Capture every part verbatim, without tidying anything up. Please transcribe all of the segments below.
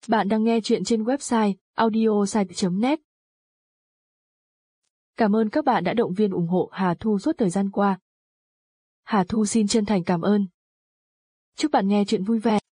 Bạn đang nghe chuyện trên website audiosite chấm net. Cảm ơn các bạn đã động viên ủng hộ Hà Thu suốt thời gian qua. Hà Thu xin chân thành cảm ơn. Chúc bạn nghe chuyện vui vẻ.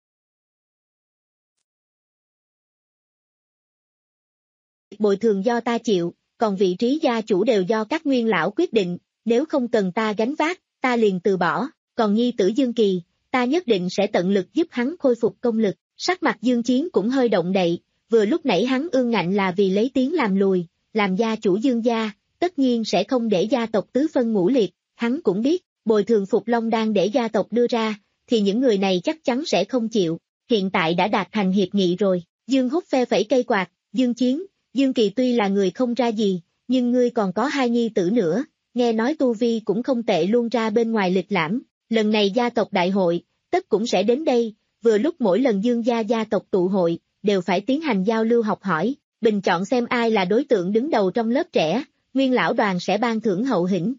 Bồi thường do ta chịu, còn vị trí gia chủ đều do các nguyên lão quyết định, nếu không cần ta gánh vác, ta liền từ bỏ, còn nhi tử Dương Kỳ, ta nhất định sẽ tận lực giúp hắn khôi phục công lực. Sắc mặt Dương Chiến cũng hơi động đậy, vừa lúc nãy hắn ương ngạnh là vì lấy tiếng làm lùi, làm gia chủ Dương gia, tất nhiên sẽ không để gia tộc tứ phân ngũ liệt, hắn cũng biết, bồi thường Phục Long đang để gia tộc đưa ra, thì những người này chắc chắn sẽ không chịu, hiện tại đã đạt thành hiệp nghị rồi. Dương Húc phe phẩy cây quạt, Dương Chiến, Dương Kỳ tuy là người không ra gì, nhưng ngươi còn có hai nhi tử nữa, nghe nói tu vi cũng không tệ luôn, ra bên ngoài lịch lãm, lần này gia tộc đại hội, tất cũng sẽ đến đây. Vừa lúc mỗi lần Dương gia gia tộc tụ hội, đều phải tiến hành giao lưu học hỏi, bình chọn xem ai là đối tượng đứng đầu trong lớp trẻ, nguyên lão đoàn sẽ ban thưởng hậu hĩnh.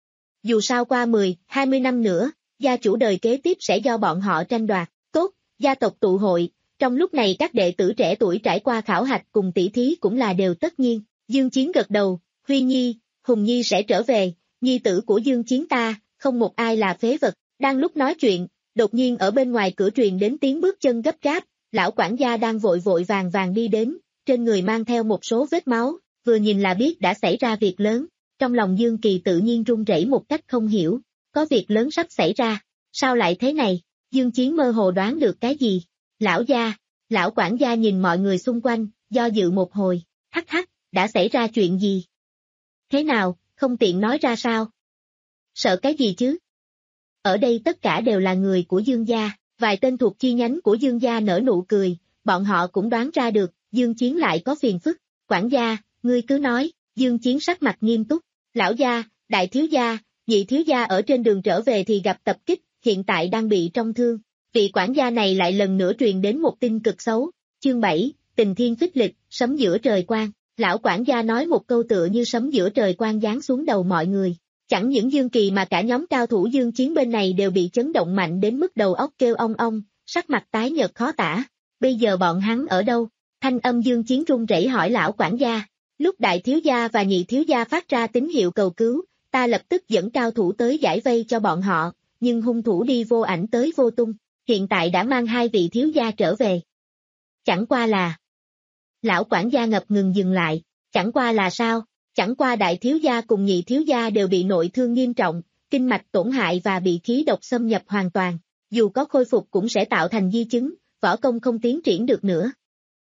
Dù sao qua mười, hai mươi năm nữa, gia chủ đời kế tiếp sẽ do bọn họ tranh đoạt. Tốt, gia tộc tụ hội, trong lúc này các đệ tử trẻ tuổi trải qua khảo hạch cùng tỷ thí cũng là đều tất nhiên. Dương Chiến gật đầu, Huy Nhi, Hùng Nhi sẽ trở về, nhi tử của Dương Chiến ta, không một ai là phế vật. Đang lúc nói chuyện, đột nhiên ở bên ngoài cửa truyền đến tiếng bước chân gấp gáp, lão quản gia đang vội vội vàng vàng đi đến, trên người mang theo một số vết máu, vừa nhìn là biết đã xảy ra việc lớn, trong lòng Dương Kỳ tự nhiên run rẩy một cách không hiểu, có việc lớn sắp xảy ra, sao lại thế này, Dương Chiến mơ hồ đoán được cái gì, lão gia, lão quản gia nhìn mọi người xung quanh, do dự một hồi, hắc hắc, đã xảy ra chuyện gì? Thế nào, không tiện nói ra sao? Sợ cái gì chứ? Ở đây tất cả đều là người của Dương gia, vài tên thuộc chi nhánh của Dương gia nở nụ cười, bọn họ cũng đoán ra được, Dương Chiến lại có phiền phức. Quản gia, ngươi cứ nói, Dương Chiến sắc mặt nghiêm túc, lão gia, đại thiếu gia, nhị thiếu gia ở trên đường trở về thì gặp tập kích, hiện tại đang bị trọng thương. Vị quản gia này lại lần nữa truyền đến một tin cực xấu, chương bảy, tình thiên phích lịch, sấm giữa trời quang, lão quản gia nói một câu tựa như sấm giữa trời quang giáng xuống đầu mọi người. Chẳng những Dương Kỳ mà cả nhóm cao thủ Dương Chiến bên này đều bị chấn động mạnh đến mức đầu óc kêu ong ong, sắc mặt tái nhợt khó tả. Bây giờ bọn hắn ở đâu? Thanh âm Dương Chiến run rẩy hỏi lão quản gia. Lúc đại thiếu gia và nhị thiếu gia phát ra tín hiệu cầu cứu, ta lập tức dẫn cao thủ tới giải vây cho bọn họ, nhưng hung thủ đi vô ảnh tới vô tung, hiện tại đã mang hai vị thiếu gia trở về. Chẳng qua là... Lão quản gia ngập ngừng dừng lại, chẳng qua là sao? Chẳng qua đại thiếu gia cùng nhị thiếu gia đều bị nội thương nghiêm trọng, kinh mạch tổn hại và bị khí độc xâm nhập hoàn toàn, dù có khôi phục cũng sẽ tạo thành di chứng, võ công không tiến triển được nữa.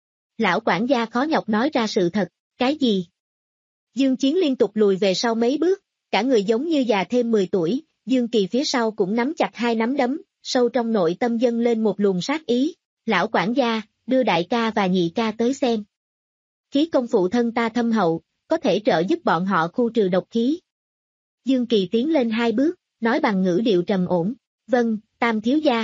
Lão quản gia khó nhọc nói ra sự thật, cái gì? Dương Chiến liên tục lùi về sau mấy bước, cả người giống như già thêm mười tuổi, Dương Kỳ phía sau cũng nắm chặt hai nắm đấm, sâu trong nội tâm dâng lên một luồng sát ý. Lão quản gia, đưa đại ca và nhị ca tới xem. Khí công phụ thân ta thâm hậu, có thể trợ giúp bọn họ khu trừ độc khí. Dương Kỳ tiến lên hai bước, nói bằng ngữ điệu trầm ổn, vâng, tam thiếu gia.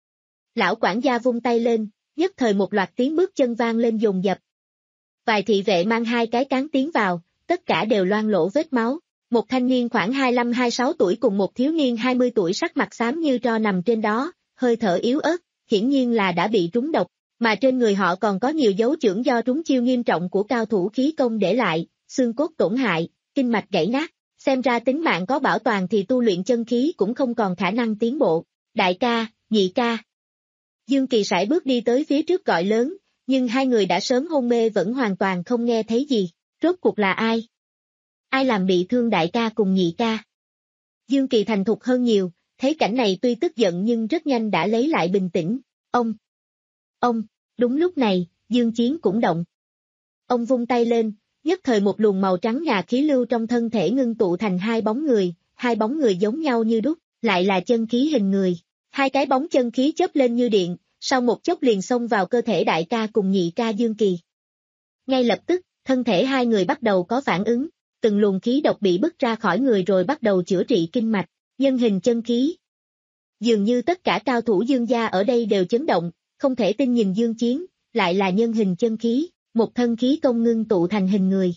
Lão quản gia vung tay lên, nhất thời một loạt tiếng bước chân vang lên dồn dập. Vài thị vệ mang hai cái cán tiến vào, tất cả đều loang lỗ vết máu. Một thanh niên khoảng hai mươi lăm hai mươi sáu tuổi cùng một thiếu niên hai mươi tuổi sắc mặt xám như tro nằm trên đó, hơi thở yếu ớt, hiển nhiên là đã bị trúng độc, mà trên người họ còn có nhiều dấu chưởng do trúng chiêu nghiêm trọng của cao thủ khí công để lại. Xương cốt tổn hại, kinh mạch gãy nát, xem ra tính mạng có bảo toàn thì tu luyện chân khí cũng không còn khả năng tiến bộ. Đại ca, nhị ca. Dương Kỳ sải bước đi tới phía trước gọi lớn, nhưng hai người đã sớm hôn mê vẫn hoàn toàn không nghe thấy gì. Rốt cuộc là ai? Ai làm bị thương đại ca cùng nhị ca? Dương Kỳ thành thục hơn nhiều, thấy cảnh này tuy tức giận nhưng rất nhanh đã lấy lại bình tĩnh. Ông! Ông! Đúng lúc này, Dương Chiến cũng động. Ông vung tay lên. Nhất thời một luồng màu trắng ngà khí lưu trong thân thể ngưng tụ thành hai bóng người, hai bóng người giống nhau như đúc, lại là chân khí hình người. Hai cái bóng chân khí chớp lên như điện, sau một chốc liền xông vào cơ thể đại ca cùng nhị ca Dương Kỳ. Ngay lập tức, thân thể hai người bắt đầu có phản ứng, từng luồng khí độc bị bứt ra khỏi người rồi bắt đầu chữa trị kinh mạch, nhân hình chân khí. Dường như tất cả cao thủ Dương gia ở đây đều chấn động, không thể tin nhìn Dương Chiến, lại là nhân hình chân khí. Một thân khí công ngưng tụ thành hình người.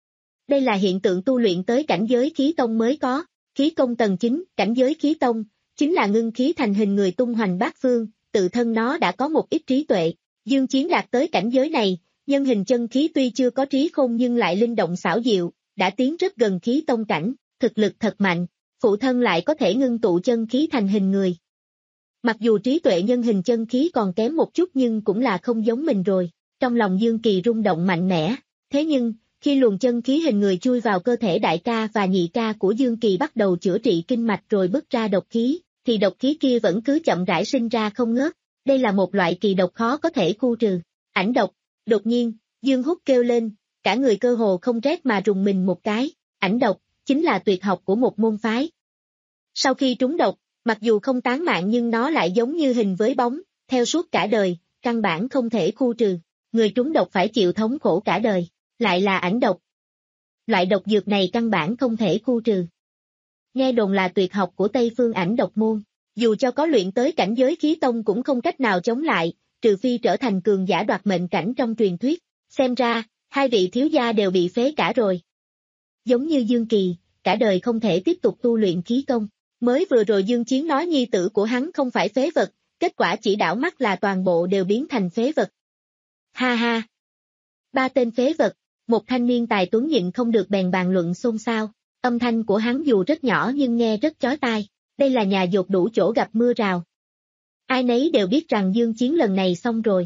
Đây là hiện tượng tu luyện tới cảnh giới khí tông mới có, khí công tầng chín, cảnh giới khí tông, chính là ngưng khí thành hình người tung hoành bát phương, tự thân nó đã có một ít trí tuệ, Dương Chiến đạt tới cảnh giới này, nhân hình chân khí tuy chưa có trí khôn nhưng lại linh động xảo diệu, đã tiến rất gần khí tông cảnh, thực lực thật mạnh, phụ thân lại có thể ngưng tụ chân khí thành hình người. Mặc dù trí tuệ nhân hình chân khí còn kém một chút nhưng cũng là không giống mình rồi, trong lòng Dương Kỳ rung động mạnh mẽ, thế nhưng, khi luồng chân khí hình người chui vào cơ thể đại ca và nhị ca của Dương Kỳ bắt đầu chữa trị kinh mạch rồi bứt ra độc khí, thì độc khí kia vẫn cứ chậm rãi sinh ra không ngớt, đây là một loại kỳ độc khó có thể khu trừ, ảnh độc, đột nhiên, Dương Húc kêu lên, cả người cơ hồ không rét mà rùng mình một cái, ảnh độc, chính là tuyệt học của một môn phái. Sau khi trúng độc, mặc dù không tán mạng nhưng nó lại giống như hình với bóng, theo suốt cả đời, căn bản không thể khu trừ, người trúng độc phải chịu thống khổ cả đời, lại là ảnh độc. Loại độc dược này căn bản không thể khu trừ. Nghe đồn là tuyệt học của Tây Phương ảnh độc môn, dù cho có luyện tới cảnh giới khí tông cũng không cách nào chống lại, trừ phi trở thành cường giả đoạt mệnh cảnh trong truyền thuyết, xem ra, hai vị thiếu gia đều bị phế cả rồi. Giống như Dương Kỳ, cả đời không thể tiếp tục tu luyện khí công, mới vừa rồi Dương Chiến nói nhi tử của hắn không phải phế vật, kết quả chỉ đảo mắt là toàn bộ đều biến thành phế vật. Ha ha! Ba tên phế vật, một thanh niên tài tuấn nhịn không được bèn bàn luận xôn xao, âm thanh của hắn dù rất nhỏ nhưng nghe rất chói tai, đây là nhà dột đủ chỗ gặp mưa rào. Ai nấy đều biết rằng Dương Chiến lần này xong rồi.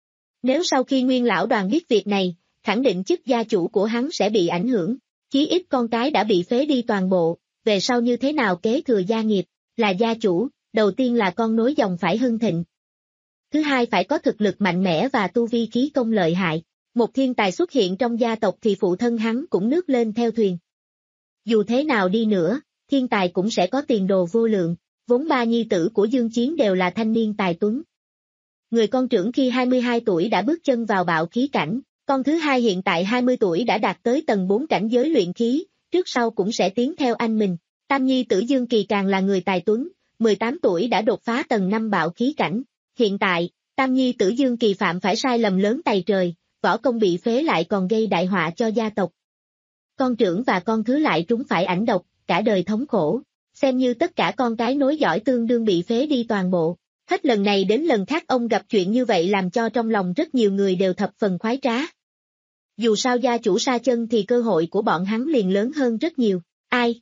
Nếu sau khi Nguyên lão đoàn biết việc này, khẳng định chức gia chủ của hắn sẽ bị ảnh hưởng, chí ít con cái đã bị phế đi toàn bộ, về sau như thế nào kế thừa gia nghiệp, là gia chủ, đầu tiên là con nối dòng phải hưng thịnh. Thứ hai phải có thực lực mạnh mẽ và tu vi khí công lợi hại, một thiên tài xuất hiện trong gia tộc thì phụ thân hắn cũng nước lên theo thuyền. Dù thế nào đi nữa, thiên tài cũng sẽ có tiền đồ vô lượng, vốn ba nhi tử của Dương Chiến đều là thanh niên tài tuấn. Người con trưởng khi hai mươi hai tuổi đã bước chân vào bạo khí cảnh, con thứ hai hiện tại hai mươi tuổi đã đạt tới tầng bốn cảnh giới luyện khí, trước sau cũng sẽ tiến theo anh mình. Tam nhi tử Dương Kỳ càng là người tài tuấn, mười tám tuổi đã đột phá tầng năm bạo khí cảnh. Hiện tại, tam nhi tử Dương Kỳ phạm phải sai lầm lớn tày trời, võ công bị phế lại còn gây đại họa cho gia tộc. Con trưởng và con thứ lại trúng phải ảnh độc, cả đời thống khổ, xem như tất cả con cái nối dõi tương đương bị phế đi toàn bộ. Hết lần này đến lần khác ông gặp chuyện như vậy làm cho trong lòng rất nhiều người đều thập phần khoái trá. Dù sao gia chủ sa chân thì cơ hội của bọn hắn liền lớn hơn rất nhiều. Ai?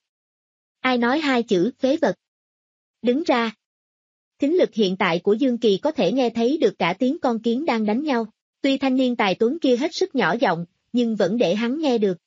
Ai nói hai chữ phế vật? Đứng ra. Thính lực hiện tại của Dương Kỳ có thể nghe thấy được cả tiếng con kiến đang đánh nhau. Tuy thanh niên tài tuấn kia hết sức nhỏ giọng, nhưng vẫn để hắn nghe được.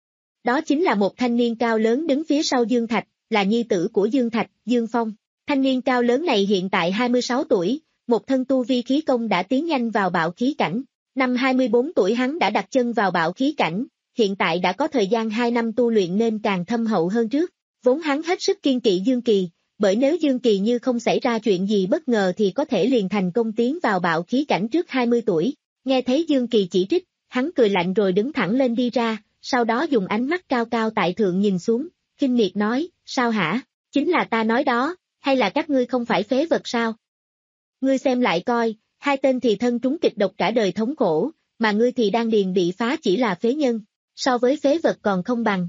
Đó chính là một thanh niên cao lớn đứng phía sau Dương Thạch, là nhi tử của Dương Thạch, Dương Phong. Thanh niên cao lớn này hiện tại hai mươi sáu tuổi, một thân tu vi khí công đã tiến nhanh vào bạo khí cảnh. Năm hai mươi bốn tuổi hắn đã đặt chân vào bạo khí cảnh, hiện tại đã có thời gian hai năm tu luyện nên càng thâm hậu hơn trước. Vốn hắn hết sức kiên kỵ Dương Kỳ, bởi nếu Dương Kỳ như không xảy ra chuyện gì bất ngờ thì có thể liền thành công tiến vào bạo khí cảnh trước hai mươi tuổi. Nghe thấy Dương Kỳ chỉ trích, hắn cười lạnh rồi đứng thẳng lên đi ra, sau đó dùng ánh mắt cao cao tại thượng nhìn xuống, khinh miệt nói, sao hả, chính là ta nói đó, hay là các ngươi không phải phế vật sao? Ngươi xem lại coi, hai tên thì thân trúng kịch độc cả đời thống khổ, mà ngươi thì đang điền bị phá chỉ là phế nhân, so với phế vật còn không bằng.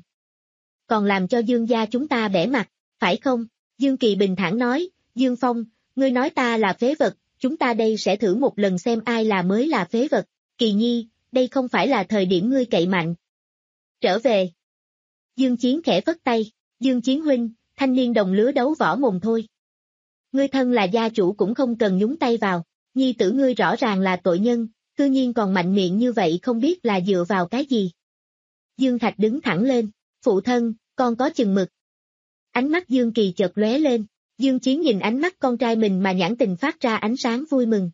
Còn làm cho Dương gia chúng ta bẻ mặt, phải không? Dương Kỳ bình thản nói, Dương Phong, ngươi nói ta là phế vật, chúng ta đây sẽ thử một lần xem ai là mới là phế vật. Kỳ Nhi, đây không phải là thời điểm ngươi cậy mạnh. Trở về. Dương Chiến khẽ phất tay, Dương Chiến huynh, thanh niên đồng lứa đấu võ mồm thôi. Ngươi thân là gia chủ cũng không cần nhúng tay vào, nhi tử ngươi rõ ràng là tội nhân, cư nhiên còn mạnh miệng như vậy không biết là dựa vào cái gì. Dương Thạch đứng thẳng lên, phụ thân, con có chừng mực. Ánh mắt Dương Kỳ chợt lóe lên, Dương Chiến nhìn ánh mắt con trai mình mà nhãn tình phát ra ánh sáng vui mừng.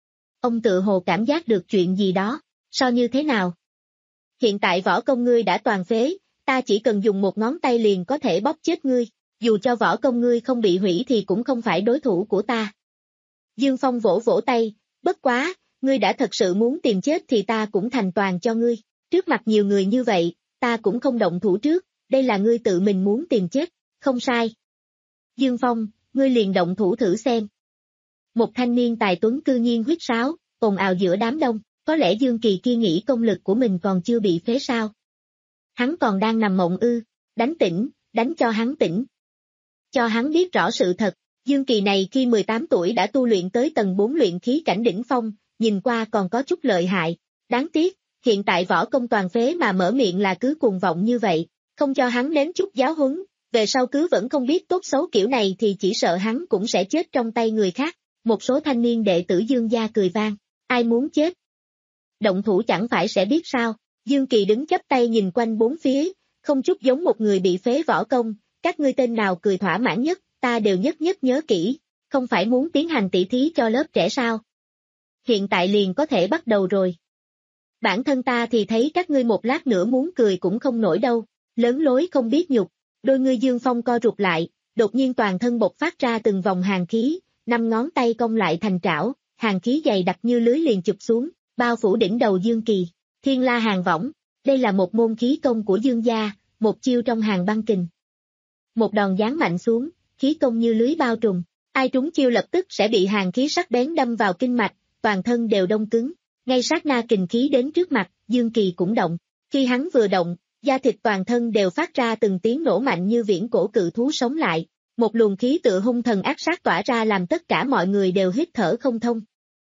Ông tự hồ cảm giác được chuyện gì đó, so như thế nào? Hiện tại võ công ngươi đã toàn phế, ta chỉ cần dùng một ngón tay liền có thể bóp chết ngươi, dù cho võ công ngươi không bị hủy thì cũng không phải đối thủ của ta. Dương Phong vỗ vỗ tay, bất quá, ngươi đã thật sự muốn tìm chết thì ta cũng thành toàn cho ngươi, trước mặt nhiều người như vậy, ta cũng không động thủ trước, đây là ngươi tự mình muốn tìm chết, không sai. Dương Phong, ngươi liền động thủ thử xem. Một thanh niên tài tuấn cư nhiên huýt sáo, ồn ào giữa đám đông, có lẽ Dương Kỳ kia nghĩ công lực của mình còn chưa bị phế sao. Hắn còn đang nằm mộng ư, đánh tỉnh, đánh cho hắn tỉnh. Cho hắn biết rõ sự thật, Dương Kỳ này khi mười tám tuổi đã tu luyện tới tầng bốn luyện khí cảnh đỉnh phong, nhìn qua còn có chút lợi hại. Đáng tiếc, hiện tại võ công toàn phế mà mở miệng là cứ cuồng vọng như vậy, không cho hắn nếm chút giáo huấn, về sau cứ vẫn không biết tốt xấu kiểu này thì chỉ sợ hắn cũng sẽ chết trong tay người khác. Một số thanh niên đệ tử Dương gia cười vang, ai muốn chết? Động thủ chẳng phải sẽ biết sao? Dương Kỳ đứng chắp tay nhìn quanh bốn phía, không chút giống một người bị phế võ công, các ngươi tên nào cười thỏa mãn nhất, ta đều nhất nhất nhớ kỹ, không phải muốn tiến hành tỷ thí cho lớp trẻ sao? Hiện tại liền có thể bắt đầu rồi. Bản thân ta thì thấy các ngươi một lát nữa muốn cười cũng không nổi đâu, lớn lối không biết nhục, đôi ngươi Dương Phong co rụt lại, đột nhiên toàn thân bộc phát ra từng vòng hàn khí, năm ngón tay cong lại thành trảo, hàn khí dày đặc như lưới liền chụp xuống, bao phủ đỉnh đầu Dương Kỳ, Thiên La Hàn Võng, đây là một môn khí công của Dương gia, một chiêu trong Hàn Băng Kình. Một đòn giáng mạnh xuống, khí công như lưới bao trùm, ai trúng chiêu lập tức sẽ bị hàn khí sắc bén đâm vào kinh mạch, toàn thân đều đông cứng, ngay sát na kình khí đến trước mặt, Dương Kỳ cũng động, khi hắn vừa động, da thịt toàn thân đều phát ra từng tiếng nổ mạnh như viễn cổ cự thú sống lại, một luồng khí tựa hung thần ác sát tỏa ra làm tất cả mọi người đều hít thở không thông.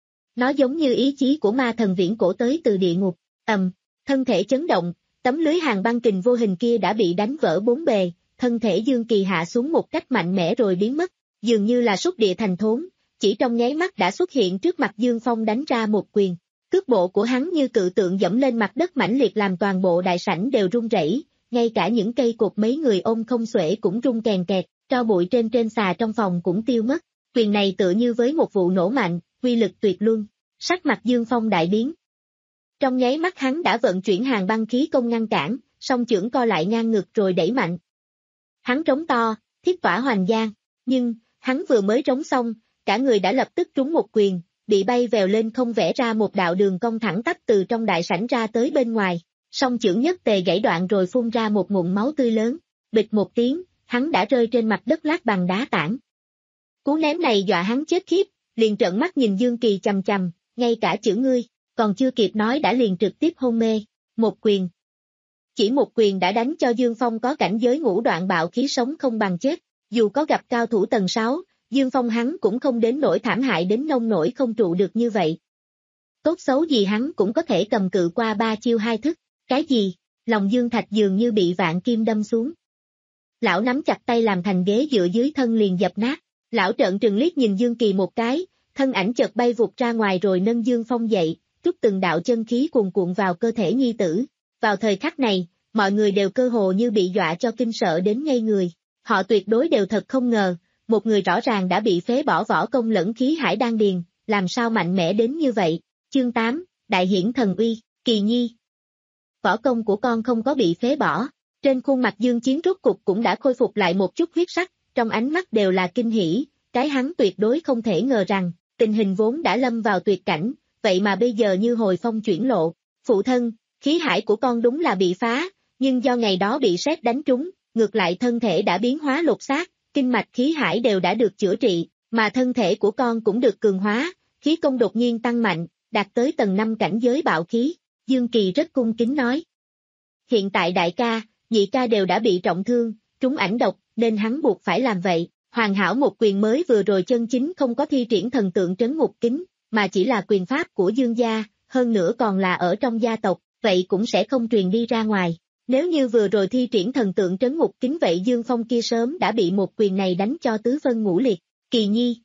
Nó giống như ý chí của ma thần viễn cổ tới từ địa ngục, ầm, thân thể chấn động, tấm lưới Hàn Băng Kình vô hình kia đã bị đánh vỡ bốn bề, thân thể Dương Kỳ hạ xuống một cách mạnh mẽ rồi biến mất, dường như là xúc địa thành thốn, chỉ trong nháy mắt đã xuất hiện trước mặt Dương Phong đánh ra một quyền. Cước bộ của hắn như cự tượng dẫm lên mặt đất mãnh liệt làm toàn bộ đại sảnh đều rung rẩy, ngay cả những cây cột mấy người ôm không xuể cũng rung kèn kẹt, tro bụi trên trên xà trong phòng cũng tiêu mất. Quyền này tựa như với một vụ nổ mạnh, uy lực tuyệt luân. Sắc mặt Dương Phong đại biến. Trong nháy mắt hắn đã vận chuyển Hàn Băng khí công ngăn cản, song chưởng co lại ngang ngực rồi đẩy mạnh. Hắn trống to, thiết tỏa hoành giang, nhưng, hắn vừa mới trống xong, cả người đã lập tức trúng một quyền, bị bay vèo lên không vẽ ra một đạo đường cong thẳng tắp từ trong đại sảnh ra tới bên ngoài, song chưởng nhất tề gãy đoạn rồi phun ra một ngụm máu tươi lớn, bịch một tiếng, hắn đã rơi trên mặt đất lát bằng đá tảng. Cú ném này dọa hắn chết khiếp, liền trợn mắt nhìn Dương Kỳ chằm chằm, ngay cả chữ ngươi, còn chưa kịp nói đã liền trực tiếp hôn mê, một quyền. Chỉ một quyền đã đánh cho Dương Phong có cảnh giới ngũ đoạn bạo khí sống không bằng chết, dù có gặp cao thủ tầng sáu, Dương Phong hắn cũng không đến nỗi thảm hại đến nông nỗi không trụ được như vậy. Tốt xấu gì hắn cũng có thể cầm cự qua ba chiêu hai thức, cái gì, lòng Dương Thạch dường như bị vạn kim đâm xuống. Lão nắm chặt tay làm thành ghế dựa dưới thân liền dập nát, lão trợn trừng liếc nhìn Dương Kỳ một cái, thân ảnh chợt bay vụt ra ngoài rồi nâng Dương Phong dậy, trút từng đạo chân khí cuồn cuộn vào cơ thể nhi tử. Vào thời khắc này, mọi người đều cơ hồ như bị dọa cho kinh sợ đến ngây người, họ tuyệt đối đều thật không ngờ, một người rõ ràng đã bị phế bỏ võ công lẫn khí hải đan điền, làm sao mạnh mẽ đến như vậy. Chương tám, Đại hiển thần uy, Kỳ Nhi. Võ công của con không có bị phế bỏ, trên khuôn mặt Dương Chiến rốt cục cũng đã khôi phục lại một chút huyết sắc, trong ánh mắt đều là kinh hỉ, cái hắn tuyệt đối không thể ngờ rằng, tình hình vốn đã lâm vào tuyệt cảnh, vậy mà bây giờ như hồi phong chuyển lộ. Phụ thân, khí hải của con đúng là bị phá, nhưng do ngày đó bị sét đánh trúng, ngược lại thân thể đã biến hóa lột xác, kinh mạch khí hải đều đã được chữa trị, mà thân thể của con cũng được cường hóa, khí công đột nhiên tăng mạnh, đạt tới tầng năm cảnh giới bạo khí, Dương Kỳ rất cung kính nói. Hiện tại đại ca, nhị ca đều đã bị trọng thương, trúng ảnh độc, nên hắn buộc phải làm vậy, hoàn hảo một quyền mới vừa rồi chân chính không có thi triển thần tượng trấn ngục kính, mà chỉ là quyền pháp của Dương gia, hơn nữa còn là ở trong gia tộc, vậy cũng sẽ không truyền đi ra ngoài. Nếu như vừa rồi thi triển thần tượng trấn ngục kính vậy Dương Phong kia sớm đã bị một quyền này đánh cho tứ phân ngũ liệt. Kỳ Nhi,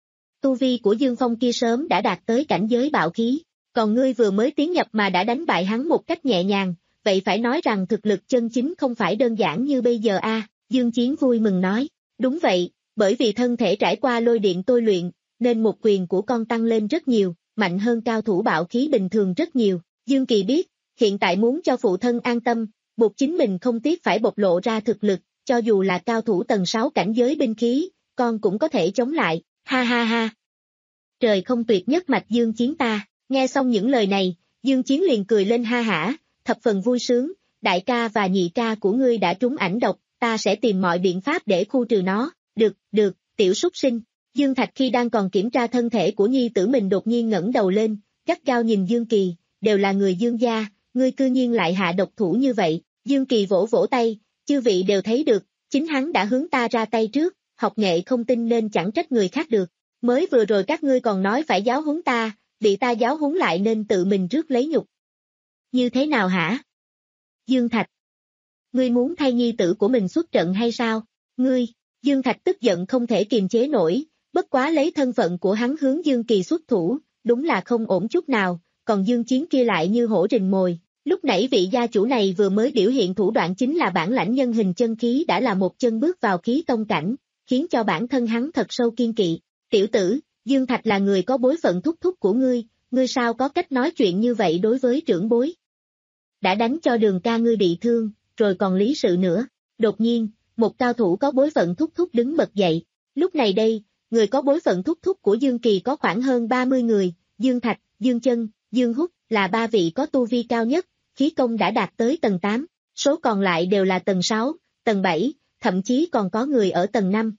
tu vi của Dương Phong kia sớm đã đạt tới cảnh giới bạo khí, còn ngươi vừa mới tiến nhập mà đã đánh bại hắn một cách nhẹ nhàng, vậy phải nói rằng thực lực chân chính không phải đơn giản như bây giờ a. À, Dương Chiến vui mừng nói, đúng vậy, bởi vì thân thể trải qua lôi điện tôi luyện, nên một quyền của con tăng lên rất nhiều, mạnh hơn cao thủ bạo khí bình thường rất nhiều. Dương Kỳ biết, hiện tại muốn cho phụ thân an tâm, buộc chính mình không tiếc phải bộc lộ ra thực lực, cho dù là cao thủ tầng sáu cảnh giới binh khí, con cũng có thể chống lại, ha ha ha. Trời không tuyệt nhất mạch Dương Chiến ta, nghe xong những lời này, Dương Chiến liền cười lên ha hả, thập phần vui sướng, đại ca và nhị ca của ngươi đã trúng ảnh độc, ta sẽ tìm mọi biện pháp để khu trừ nó, được, được, tiểu súc sinh. Dương Thạch khi đang còn kiểm tra thân thể của nhi tử mình đột nhiên ngẩng đầu lên, gắt gao nhìn Dương Kỳ, đều là người Dương gia, ngươi cư nhiên lại hạ độc thủ như vậy. Dương Kỳ vỗ vỗ tay, chư vị đều thấy được, chính hắn đã hướng ta ra tay trước, học nghệ không tin nên chẳng trách người khác được. Mới vừa rồi các ngươi còn nói phải giáo huấn ta, bị ta giáo huấn lại nên tự mình rước lấy nhục. Như thế nào hả? Dương Thạch. Ngươi muốn thay nhi tử của mình xuất trận hay sao? Ngươi, Dương Thạch tức giận không thể kiềm chế nổi, bất quá lấy thân phận của hắn hướng Dương Kỳ xuất thủ, đúng là không ổn chút nào, còn Dương Chiến kia lại như hổ rình mồi. Lúc nãy vị gia chủ này vừa mới biểu hiện thủ đoạn chính là bản lãnh nhân hình chân khí đã là một chân bước vào khí tông cảnh, khiến cho bản thân hắn thật sâu kiên kỵ. Tiểu tử, Dương Thạch là người có bối phận thúc thúc của ngươi, ngươi sao có cách nói chuyện như vậy đối với trưởng bối? Đã đánh cho Đường ca ngươi bị thương, rồi còn lý sự nữa. Đột nhiên, một cao thủ có bối phận thúc thúc đứng bật dậy. Lúc này đây, người có bối phận thúc thúc của Dương Kỳ có khoảng hơn ba mươi người, Dương Thạch, Dương Chân, Dương Húc là ba vị có tu vi cao nhất, khí công đã đạt tới tầng tám, số còn lại đều là tầng sáu, tầng bảy, thậm chí còn có người ở tầng năm.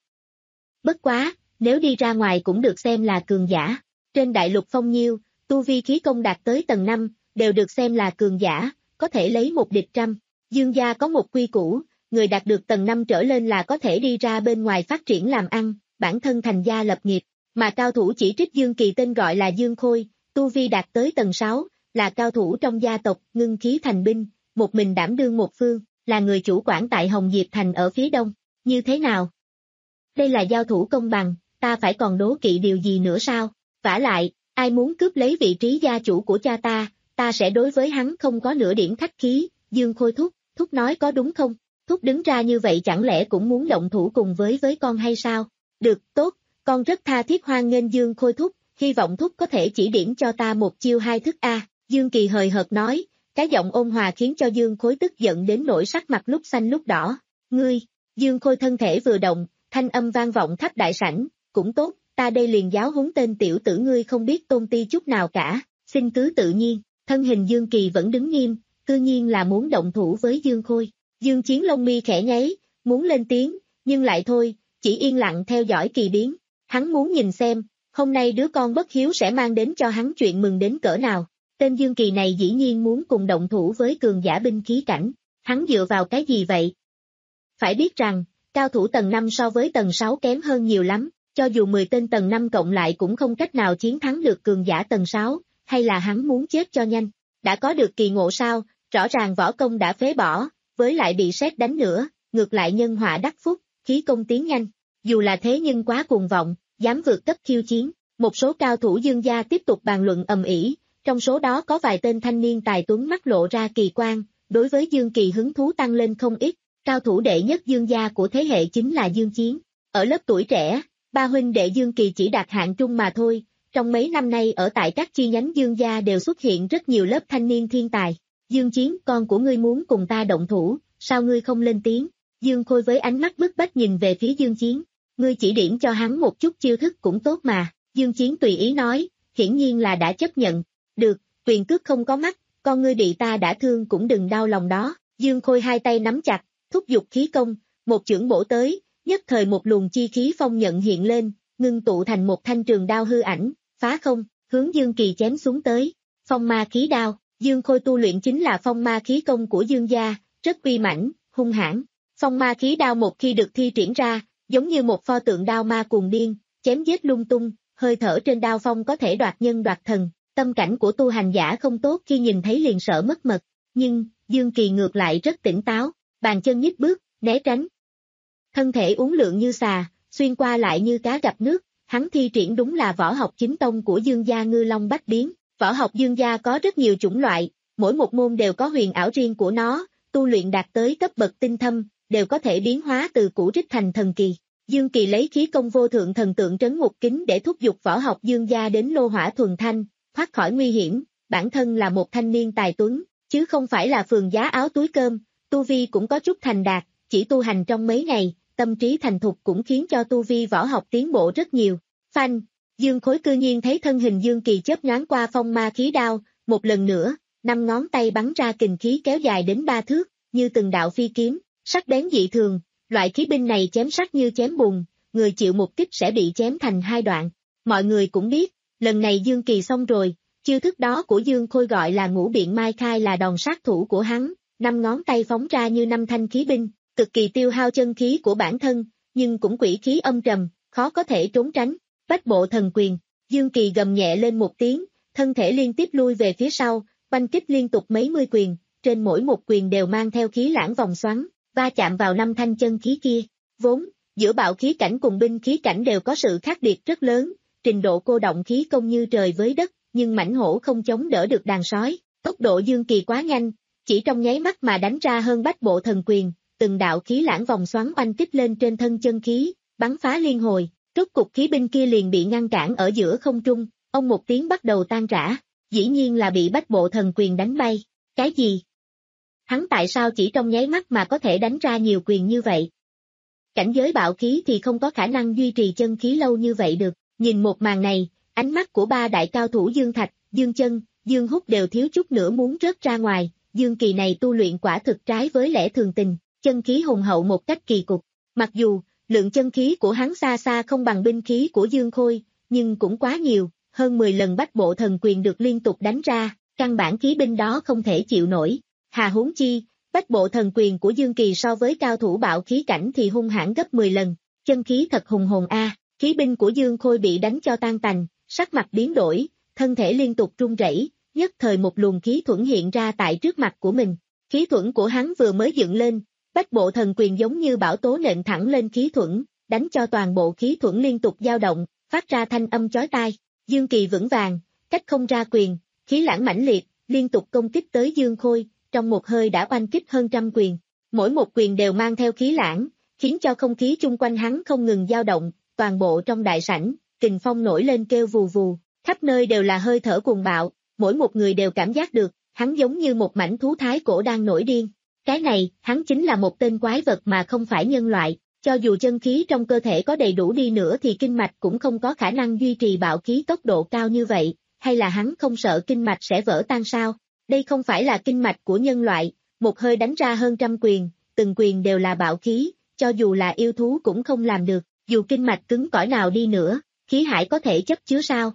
Bất quá, nếu đi ra ngoài cũng được xem là cường giả. Trên đại lục phong nhiêu, tu vi khí công đạt tới tầng năm, đều được xem là cường giả, có thể lấy một địch trăm. Dương gia có một quy củ, người đạt được tầng năm trở lên là có thể đi ra bên ngoài phát triển làm ăn, bản thân thành gia lập nghiệp, mà cao thủ chỉ trích Dương Kỳ tên gọi là Dương Khôi, tu vi đạt tới tầng sáu, là cao thủ trong gia tộc, ngưng khí thành binh, một mình đảm đương một phương, là người chủ quản tại Hồng Diệp Thành ở phía đông. Như thế nào? Đây là giao thủ công bằng, ta phải còn đố kỵ điều gì nữa sao? Vả lại, ai muốn cướp lấy vị trí gia chủ của cha ta, ta sẽ đối với hắn không có nửa điểm khách khí. Dương Khôi thúc, thúc nói có đúng không? Thúc đứng ra như vậy chẳng lẽ cũng muốn động thủ cùng với với con hay sao? Được, tốt, con rất tha thiết hoan nghênh Dương Khôi thúc, hy vọng thúc có thể chỉ điểm cho ta một chiêu hai thức a. Dương Kỳ hời hợt nói, cái giọng ôn hòa khiến cho Dương Khôi tức giận đến nỗi sắc mặt lúc xanh lúc đỏ. Ngươi, Dương Khôi thân thể vừa động, thanh âm vang vọng khắp đại sảnh, cũng tốt, ta đây liền giáo huấn tên tiểu tử ngươi không biết tôn ti chút nào cả, xin cứ tự nhiên. Thân hình Dương Kỳ vẫn đứng nghiêm, tự nhiên là muốn động thủ với Dương Khôi. Dương Chiến lông mi khẽ nháy, muốn lên tiếng, nhưng lại thôi, chỉ yên lặng theo dõi kỳ biến. Hắn muốn nhìn xem, hôm nay đứa con bất hiếu sẽ mang đến cho hắn chuyện mừng đến cỡ nào. Tên Dương Kỳ này dĩ nhiên muốn cùng động thủ với cường giả binh khí cảnh. Hắn dựa vào cái gì vậy? Phải biết rằng, cao thủ tầng năm so với tầng sáu kém hơn nhiều lắm, cho dù mười tên tầng năm cộng lại cũng không cách nào chiến thắng được cường giả tầng sáu, hay là hắn muốn chết cho nhanh. Đã có được kỳ ngộ sao, rõ ràng võ công đã phế bỏ, với lại bị sét đánh nữa, ngược lại nhân họa đắc phúc, khí công tiến nhanh. Dù là thế nhưng quá cuồng vọng, dám vượt cấp khiêu chiến. Một số cao thủ Dương gia tiếp tục bàn luận ầm ĩ, trong số đó có vài tên thanh niên tài tuấn mắt lộ ra kỳ quan, đối với Dương Kỳ hứng thú tăng lên không ít. Cao thủ đệ nhất Dương gia của thế hệ chính là Dương Chiến. Ở lớp tuổi trẻ, ba huynh đệ Dương Kỳ chỉ đạt hạng trung mà thôi. Trong mấy năm nay ở tại các chi nhánh Dương gia đều xuất hiện rất nhiều lớp thanh niên thiên tài. Dương Chiến, con của ngươi muốn cùng ta động thủ, sao ngươi không lên tiếng? Dương Khôi với ánh mắt bức bách nhìn về phía Dương Chiến. Ngươi chỉ điểm cho hắn một chút chiêu thức cũng tốt mà. Dương Chiến tùy ý nói, hiển nhiên là đã chấp nhận. Được, quyền cước không có mắt, con ngươi bị ta đã thương cũng đừng đau lòng đó. Dương Khôi hai tay nắm chặt, thúc giục khí công, một chưởng bổ tới, nhất thời một luồng chi khí phong nhận hiện lên, ngưng tụ thành một thanh trường đao hư ảnh, phá không, hướng Dương Kỳ chém xuống tới. Phong ma khí đao, Dương Khôi tu luyện chính là phong ma khí công của Dương gia, rất uy mãnh, hung hãn. Phong ma khí đao một khi được thi triển ra, giống như một pho tượng đao ma cuồng điên, chém giết lung tung, hơi thở trên đao phong có thể đoạt nhân đoạt thần. Tâm cảnh của tu hành giả không tốt khi nhìn thấy liền sợ mất mật, nhưng Dương Kỳ ngược lại rất tỉnh táo, bàn chân nhích bước, né tránh. Thân thể uốn lượn như xà, xuyên qua lại như cá gặp nước, hắn thi triển đúng là võ học chính tông của Dương gia Ngư Long Bách Biến. Võ học Dương gia có rất nhiều chủng loại, mỗi một môn đều có huyền ảo riêng của nó, tu luyện đạt tới cấp bậc tinh thâm, đều có thể biến hóa từ cũ rích thành thần kỳ. Dương Kỳ lấy khí công vô thượng thần tượng trấn ngục kính để thúc giục võ học Dương gia đến lô hỏa thuần thanh, thoát khỏi nguy hiểm, bản thân là một thanh niên tài tuấn, chứ không phải là phường giá áo túi cơm, tu vi cũng có chút thành đạt, chỉ tu hành trong mấy ngày, tâm trí thành thục cũng khiến cho tu vi võ học tiến bộ rất nhiều. Phanh, Dương Khối cư nhiên thấy thân hình Dương Kỳ chớp nhoáng qua phong ma khí đao, một lần nữa, năm ngón tay bắn ra kình khí kéo dài đến ba thước, như từng đạo phi kiếm, sắc bén dị thường, loại khí binh này chém sắc như chém bùn, người chịu một kích sẽ bị chém thành hai đoạn. Mọi người cũng biết, lần này Dương Kỳ xong rồi, chiêu thức đó của Dương Khôi gọi là ngũ biện mai khai là đòn sát thủ của hắn, năm ngón tay phóng ra như năm thanh khí binh, cực kỳ tiêu hao chân khí của bản thân, nhưng cũng quỷ khí âm trầm, khó có thể trốn tránh. Bách bộ thần quyền, Dương Kỳ gầm nhẹ lên một tiếng, thân thể liên tiếp lui về phía sau, oanh kích liên tục mấy mươi quyền, trên mỗi một quyền đều mang theo khí lãng vòng xoắn, va chạm vào năm thanh chân khí kia. Vốn, giữa bạo khí cảnh cùng binh khí cảnh đều có sự khác biệt rất lớn, trình độ cô động khí công như trời với đất, nhưng mãnh hổ không chống đỡ được đàn sói, tốc độ Dương Kỳ quá nhanh, chỉ trong nháy mắt mà đánh ra hơn bách bộ thần quyền, từng đạo khí lãng vòng xoắn oanh kích lên trên thân chân khí, bắn phá liên hồi, rốt cục khí binh kia liền bị ngăn cản ở giữa không trung, ông một tiếng bắt đầu tan rã, dĩ nhiên là bị bách bộ thần quyền đánh bay. Cái gì? Hắn tại sao chỉ trong nháy mắt mà có thể đánh ra nhiều quyền như vậy? Cảnh giới bạo khí thì không có khả năng duy trì chân khí lâu như vậy được, nhìn một màn này, ánh mắt của ba đại cao thủ Dương Thạch, Dương Chân, Dương Húc đều thiếu chút nữa muốn rớt ra ngoài, Dương Kỳ này tu luyện quả thực trái với lẽ thường tình, chân khí hùng hậu một cách kỳ cục, mặc dù lượng chân khí của hắn xa xa không bằng binh khí của Dương Khôi, nhưng cũng quá nhiều, hơn mười lần bách bộ thần quyền được liên tục đánh ra, căn bản khí binh đó không thể chịu nổi, hà huống chi, bách bộ thần quyền của Dương Kỳ so với cao thủ bạo khí cảnh thì hung hãn gấp mười lần, chân khí thật hùng hồn a, khí binh của Dương Khôi bị đánh cho tan tành, sắc mặt biến đổi, thân thể liên tục run rẩy, nhất thời một luồng khí thuẫn hiện ra tại trước mặt của mình, khí thuẫn của hắn vừa mới dựng lên, bách bộ thần quyền giống như bão tố nện thẳng lên khí thuẫn, đánh cho toàn bộ khí thuẫn liên tục dao động, phát ra thanh âm chói tai. Dương Kỳ vững vàng, cách không ra quyền, khí lãng mãnh liệt, liên tục công kích tới Dương Khôi, trong một hơi đã oanh kích hơn trăm quyền. Mỗi một quyền đều mang theo khí lãng, khiến cho không khí chung quanh hắn không ngừng dao động, toàn bộ trong đại sảnh, kình phong nổi lên kêu vù vù, khắp nơi đều là hơi thở cuồng bạo, mỗi một người đều cảm giác được, hắn giống như một mảnh thú thái cổ đang nổi điên. Cái này, hắn chính là một tên quái vật mà không phải nhân loại, cho dù chân khí trong cơ thể có đầy đủ đi nữa thì kinh mạch cũng không có khả năng duy trì bạo khí tốc độ cao như vậy, hay là hắn không sợ kinh mạch sẽ vỡ tan sao? Đây không phải là kinh mạch của nhân loại, một hơi đánh ra hơn trăm quyền, từng quyền đều là bạo khí, cho dù là yêu thú cũng không làm được, dù kinh mạch cứng cỏi nào đi nữa, khí hải có thể chấp chứa sao?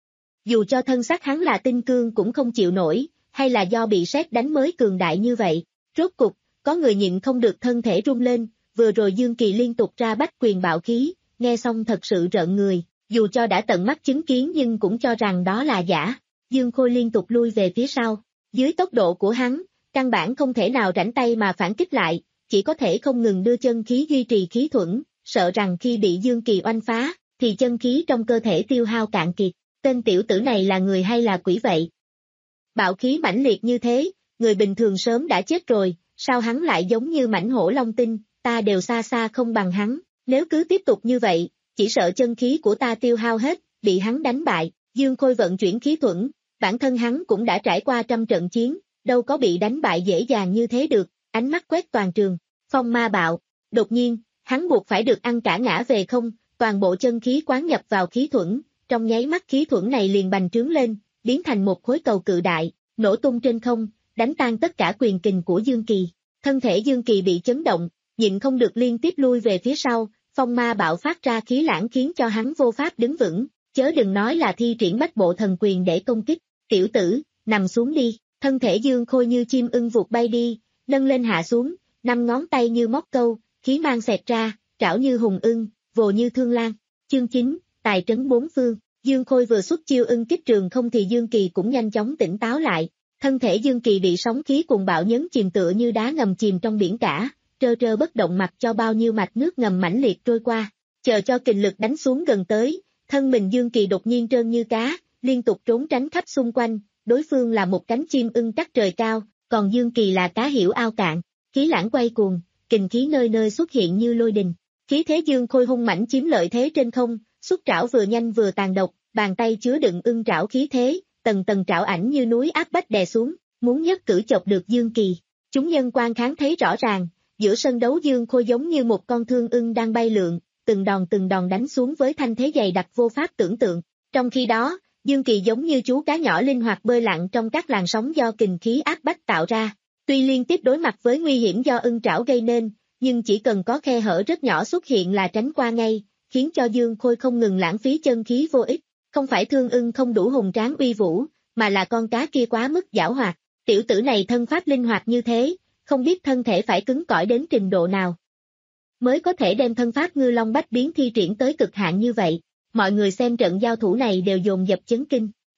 Dù cho thân xác hắn là tinh cương cũng không chịu nổi, hay là do bị sét đánh mới cường đại như vậy? Rốt cục, có người nhịn không được thân thể run lên, vừa rồi Dương Kỳ liên tục ra bách quyền bạo khí, nghe xong thật sự rợn người, dù cho đã tận mắt chứng kiến nhưng cũng cho rằng đó là giả. Dương Khôi liên tục lui về phía sau, dưới tốc độ của hắn, căn bản không thể nào rảnh tay mà phản kích lại, chỉ có thể không ngừng đưa chân khí duy trì khí thuẫn, sợ rằng khi bị Dương Kỳ oanh phá, thì chân khí trong cơ thể tiêu hao cạn kiệt, tên tiểu tử này là người hay là quỷ vậy? Bạo khí mãnh liệt như thế, người bình thường sớm đã chết rồi, sao hắn lại giống như mãnh hổ long tinh, ta đều xa xa không bằng hắn, nếu cứ tiếp tục như vậy, chỉ sợ chân khí của ta tiêu hao hết, bị hắn đánh bại. Dương Khôi vận chuyển khí thuẫn, bản thân hắn cũng đã trải qua trăm trận chiến, đâu có bị đánh bại dễ dàng như thế được, ánh mắt quét toàn trường, phong ma bạo, đột nhiên, hắn buộc phải được ăn cả ngã về không, toàn bộ chân khí quán nhập vào khí thuẫn, trong nháy mắt khí thuẫn này liền bành trướng lên, biến thành một khối cầu cự đại, nổ tung trên không, đánh tan tất cả quyền kình của Dương Kỳ. Thân thể Dương Kỳ bị chấn động, nhịn không được liên tiếp lui về phía sau, phong ma bạo phát ra khí lãng khiến cho hắn vô pháp đứng vững, chớ đừng nói là thi triển bách bộ thần quyền để công kích. Tiểu tử, nằm xuống đi, thân thể Dương Khôi như chim ưng vụt bay đi, nâng lên hạ xuống, năm ngón tay như móc câu, khí mang xẹt ra, trảo như hùng ưng, vồ như thương lan. Chương chín, tài trấn bốn phương. Dương Khôi vừa xuất chiêu ưng kích trường không thì Dương Kỳ cũng nhanh chóng tỉnh táo lại. Thân thể Dương Kỳ bị sóng khí cuồng bạo nhấn chìm tựa như đá ngầm chìm trong biển cả, trơ trơ bất động mặc cho bao nhiêu mạch nước ngầm mãnh liệt trôi qua. Chờ cho kình lực đánh xuống gần tới, thân mình Dương Kỳ đột nhiên trơn như cá, liên tục trốn tránh khắp xung quanh, đối phương là một cánh chim ưng cắt trời cao, còn Dương Kỳ là cá hiểu ao cạn, khí lãng quay cuồng, kình khí nơi nơi xuất hiện như lôi đình. Khí thế Dương Khôi hung mãnh chiếm lợi thế trên không, xuất trảo vừa nhanh vừa tàn độc, bàn tay chứa đựng ưng trảo khí thế, tầng tầng trảo ảnh như núi áp bách đè xuống, muốn nhất cử chọc được Dương Kỳ. Chúng nhân quan khán thấy rõ ràng, giữa sân đấu Dương Khôi giống như một con thương ưng đang bay lượn, từng đòn từng đòn đánh xuống với thanh thế dày đặc vô pháp tưởng tượng. Trong khi đó, Dương Kỳ giống như chú cá nhỏ linh hoạt bơi lặn trong các làn sóng do kình khí áp bách tạo ra. Tuy liên tiếp đối mặt với nguy hiểm do ưng trảo gây nên, nhưng chỉ cần có khe hở rất nhỏ xuất hiện là tránh qua ngay, khiến cho Dương Khôi không ngừng lãng phí chân khí vô ích. Không phải thương ưng không đủ hùng tráng uy vũ, mà là con cá kia quá mức giảo hoạt. Tiểu tử này thân pháp linh hoạt như thế, không biết thân thể phải cứng cỏi đến trình độ nào mới có thể đem thân pháp ngư long bách biến thi triển tới cực hạn như vậy. Mọi người xem trận giao thủ này đều dồn dập chấn kinh.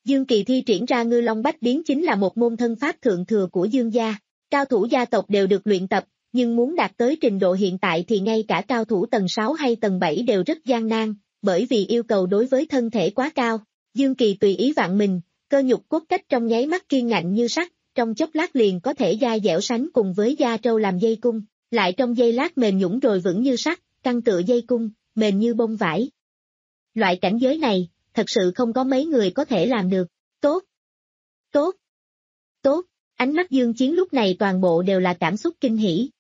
Dương Kỳ thi triển ra Ngư Long Bách Biến chính là một môn thân pháp thượng thừa của Dương gia. Cao thủ gia tộc đều được luyện tập, nhưng muốn đạt tới trình độ hiện tại thì ngay cả cao thủ tầng sáu hay tầng bảy đều rất gian nan, bởi vì yêu cầu đối với thân thể quá cao. Dương Kỳ tùy ý vạn mình, cơ nhục cốt cách trong nháy mắt kiên ngạnh như sắt, trong chốc lát liền có thể dai dẻo sánh cùng với da trâu làm dây cung, lại trong giây lát mềm nhũn rồi vững như sắt, căng tựa dây cung, mềm như bông vải. Loại cảnh giới này, thật sự không có mấy người có thể làm được. Tốt! Tốt! Tốt! Ánh mắt Dương Chiến lúc này toàn bộ đều là cảm xúc kinh hỉ.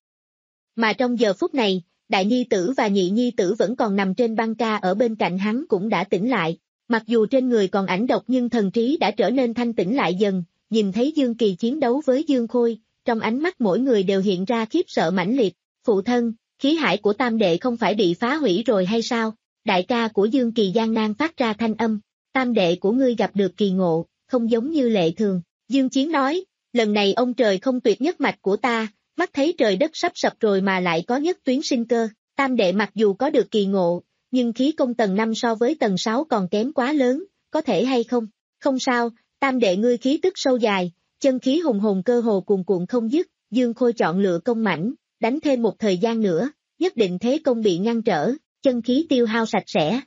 Mà trong giờ phút này, đại nhi tử và nhị nhi tử vẫn còn nằm trên băng ca ở bên cạnh hắn cũng đã tỉnh lại. Mặc dù trên người còn ảnh độc nhưng thần trí đã trở nên thanh tĩnh lại dần, nhìn thấy Dương Kỳ chiến đấu với Dương Khôi, trong ánh mắt mỗi người đều hiện ra khiếp sợ mãnh liệt. Phụ thân, khí hải của tam đệ không phải bị phá hủy rồi hay sao? Đại ca của Dương Kỳ gian nan phát ra thanh âm. Tam đệ của ngươi gặp được kỳ ngộ, không giống như lệ thường. Dương Chiến nói, lần này ông trời không tuyệt nhất mạch của ta, mắt thấy trời đất sắp sập rồi mà lại có nhất tuyến sinh cơ. Tam đệ mặc dù có được kỳ ngộ, nhưng khí công tầng năm so với tầng sáu còn kém quá lớn, có thể hay không? Không sao, tam đệ ngươi khí tức sâu dài, chân khí hùng hồn cơ hồ cuồn cuộn không dứt. Dương Khôi chọn lựa công mãnh, đánh thêm một thời gian nữa, nhất định thế công bị ngăn trở, chân khí tiêu hao sạch sẽ.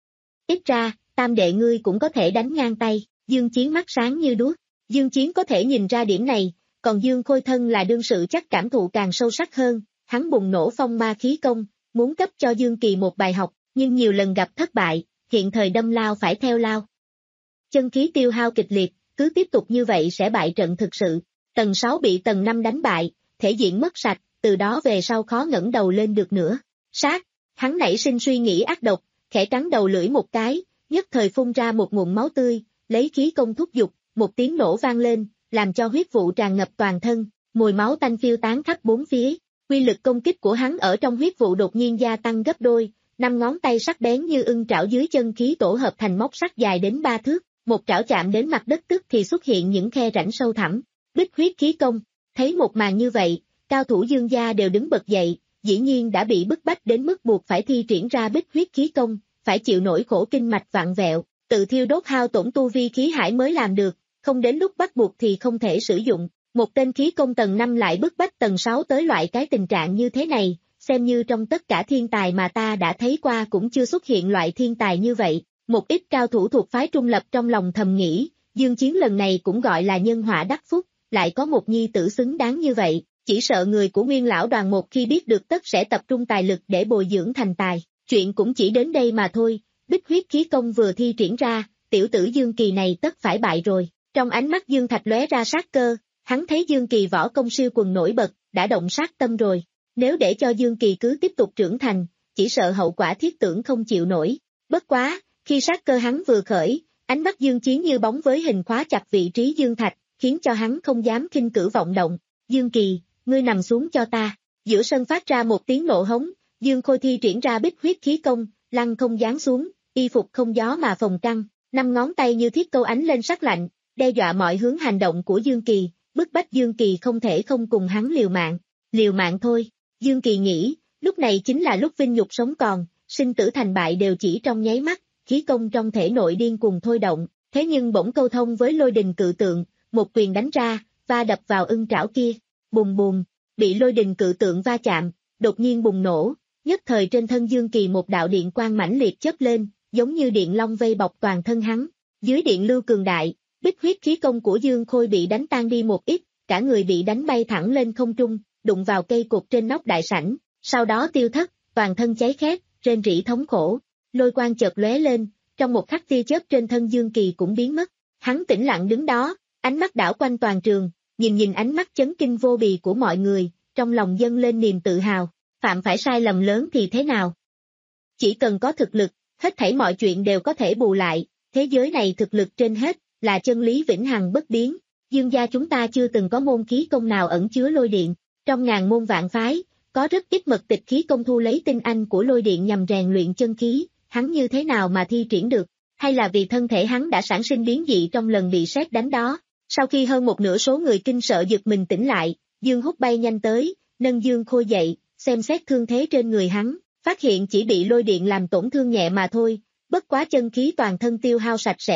Ít ra, tam đệ ngươi cũng có thể đánh ngang tay. Dương Chiến mắt sáng như đuốc. Dương Chiến có thể nhìn ra điểm này, còn Dương Khôi thân là đương sự chắc cảm thụ càng sâu sắc hơn, hắn bùng nổ phong ma khí công, muốn cấp cho Dương Kỳ một bài học, nhưng nhiều lần gặp thất bại, hiện thời đâm lao phải theo lao. Chân khí tiêu hao kịch liệt, cứ tiếp tục như vậy sẽ bại trận thực sự. Tầng sáu bị tầng năm đánh bại, thể diện mất sạch, từ đó về sau khó ngẩng đầu lên được nữa. Sát, hắn nảy sinh suy nghĩ ác độc, khẽ cắn đầu lưỡi một cái, nhất thời phun ra một nguồn máu tươi, lấy khí công thúc giục, một tiếng nổ vang lên, làm cho huyết vụ tràn ngập toàn thân, mùi máu tanh phiêu tán khắp bốn phía. Quy lực công kích của hắn ở trong huyết vụ đột nhiên gia tăng gấp đôi, năm ngón tay sắc bén như ưng trảo dưới chân khí tổ hợp thành móc sắt dài đến ba thước, một trảo chạm đến mặt đất tức thì xuất hiện những khe rãnh sâu thẳm. Bích huyết khí công, thấy một màn như vậy, cao thủ Dương gia đều đứng bật dậy, dĩ nhiên đã bị bức bách đến mức buộc phải thi triển ra bích huyết khí công, phải chịu nổi khổ kinh mạch vạn vẹo, tự thiêu đốt hao tổn tu vi khí hải mới làm được, không đến lúc bắt buộc thì không thể sử dụng. Một tên khí công tầng năm lại bức bách tầng sáu tới loại cái tình trạng như thế này, xem như trong tất cả thiên tài mà ta đã thấy qua cũng chưa xuất hiện loại thiên tài như vậy. Một ít cao thủ thuộc phái trung lập trong lòng thầm nghĩ, Dương Chiến lần này cũng gọi là nhân họa đắc phúc, lại có một nhi tử xứng đáng như vậy, chỉ sợ người của Nguyên lão đoàn một khi biết được tất sẽ tập trung tài lực để bồi dưỡng thành tài. Chuyện cũng chỉ đến đây mà thôi, bích huyết khí công vừa thi triển ra, tiểu tử Dương Kỳ này tất phải bại rồi. Trong ánh mắt Dương Thạch lóe ra sát cơ, hắn thấy Dương Kỳ võ công siêu quần nổi bật, đã động sát tâm rồi. Nếu để cho Dương Kỳ cứ tiếp tục trưởng thành, chỉ sợ hậu quả thiết tưởng không chịu nổi. Bất quá, khi sát cơ hắn vừa khởi, ánh mắt Dương Chiến như bóng với hình khóa chặt vị trí Dương Thạch, khiến cho hắn không dám khinh cử vọng động. Dương Kỳ, ngươi nằm xuống cho ta. Giữa sân phát ra một tiếng nộ hống, Dương Khôi thi triển ra bích huyết khí công, lăn không giáng xuống, y phục không gió mà phồng căng, năm ngón tay như thiết câu ánh lên sắc lạnh, đe dọa mọi hướng hành động của Dương Kỳ, bức bách Dương Kỳ không thể không cùng hắn liều mạng. Liều mạng thôi, Dương Kỳ nghĩ, lúc này chính là lúc vinh nhục sống còn, sinh tử thành bại đều chỉ trong nháy mắt, khí công trong thể nội điên cuồng thôi động, thế nhưng bỗng câu thông với lôi đình cự tượng, một quyền đánh ra, va đập vào ưng trảo kia, bùng bùng, bị lôi đình cự tượng va chạm, đột nhiên bùng nổ, nhất thời trên thân Dương Kỳ một đạo điện quang mãnh liệt chớp lên, giống như điện long vây bọc toàn thân hắn, dưới điện lưu cường đại, bích huyết khí công của Dương Khôi bị đánh tan đi một ít, cả người bị đánh bay thẳng lên không trung, đụng vào cây cột trên nóc đại sảnh, sau đó tiêu thất, toàn thân cháy khét, rên rỉ thống khổ, lôi quang chợt lóe lên, trong một khắc tia chớp trên thân Dương Kỳ cũng biến mất, hắn tĩnh lặng đứng đó, ánh mắt đảo quanh toàn trường, nhìn nhìn ánh mắt chấn kinh vô bì của mọi người, trong lòng dâng lên niềm tự hào, phạm phải sai lầm lớn thì thế nào? Chỉ cần có thực lực, hết thảy mọi chuyện đều có thể bù lại, thế giới này thực lực trên hết, là chân lý vĩnh hằng bất biến. Dương gia chúng ta chưa từng có môn khí công nào ẩn chứa lôi điện, trong ngàn môn vạn phái, có rất ít mật tịch khí công thu lấy tinh anh của lôi điện nhằm rèn luyện chân khí, hắn như thế nào mà thi triển được, hay là vì thân thể hắn đã sản sinh biến dị trong lần bị sét đánh đó. Sau khi hơn một nửa số người kinh sợ giật mình tỉnh lại, Dương Húc bay nhanh tới, nâng Dương Khôi dậy, xem xét thương thế trên người hắn, phát hiện chỉ bị lôi điện làm tổn thương nhẹ mà thôi, bất quá chân khí toàn thân tiêu hao sạch sẽ,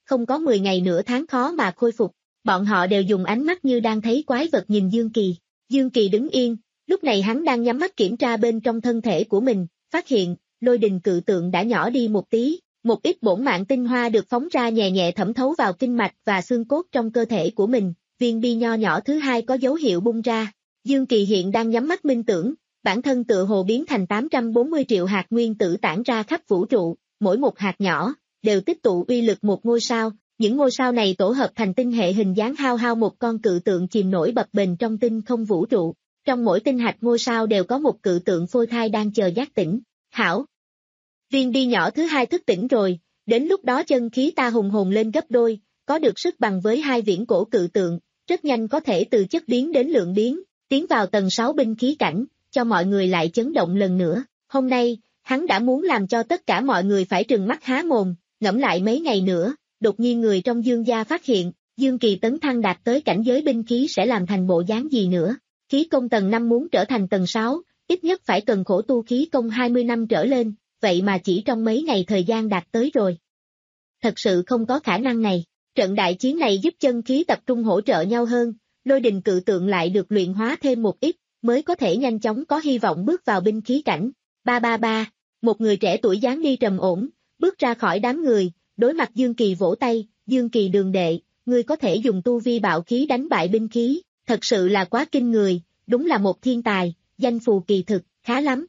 không có mười ngày nửa tháng khó mà khôi phục. Bọn họ đều dùng ánh mắt như đang thấy quái vật nhìn Dương Kỳ. Dương Kỳ đứng yên, lúc này hắn đang nhắm mắt kiểm tra bên trong thân thể của mình, phát hiện, lôi đình cự tượng đã nhỏ đi một tí, một ít bổn mạng tinh hoa được phóng ra nhẹ nhẹ thẩm thấu vào kinh mạch và xương cốt trong cơ thể của mình, viên bi nho nhỏ thứ hai có dấu hiệu bung ra. Dương Kỳ hiện đang nhắm mắt minh tưởng, bản thân tựa hồ biến thành tám trăm bốn mươi triệu hạt nguyên tử tản ra khắp vũ trụ, mỗi một hạt nhỏ, đều tích tụ uy lực một ngôi sao, những ngôi sao này tổ hợp thành tinh hệ hình dáng hao hao một con cự tượng chìm nổi bập bềnh trong tinh không vũ trụ, trong mỗi tinh hạch ngôi sao đều có một cự tượng phôi thai đang chờ giác tỉnh. Hảo! Viên bi nhỏ thứ hai thức tỉnh rồi, đến lúc đó chân khí ta hùng hồn lên gấp đôi, có được sức bằng với hai viễn cổ cự tượng, rất nhanh có thể từ chất biến đến lượng biến, tiến vào tầng sáu binh khí cảnh, cho mọi người lại chấn động lần nữa. Hôm nay, hắn đã muốn làm cho tất cả mọi người phải trừng mắt há mồm, ngẫm lại mấy ngày nữa, đột nhiên người trong Dương gia phát hiện, Dương Kỳ tấn thăng đạt tới cảnh giới binh khí sẽ làm thành bộ dáng gì nữa. Khí công tầng năm muốn trở thành tầng sáu, ít nhất phải cần khổ tu khí công hai mươi năm trở lên, vậy mà chỉ trong mấy ngày thời gian đạt tới rồi. Thật sự không có khả năng này, trận đại chiến này giúp chân khí tập trung hỗ trợ nhau hơn, lôi đình cự tượng lại được luyện hóa thêm một ít, mới có thể nhanh chóng có hy vọng bước vào binh khí cảnh. Ba ba ba, một người trẻ tuổi dáng đi trầm ổn, bước ra khỏi đám người, đối mặt Dương Kỳ vỗ tay, Dương Kỳ đường đệ, ngươi có thể dùng tu vi bạo khí đánh bại binh khí, thật sự là quá kinh người, đúng là một thiên tài, danh phù kỳ thực, khá lắm.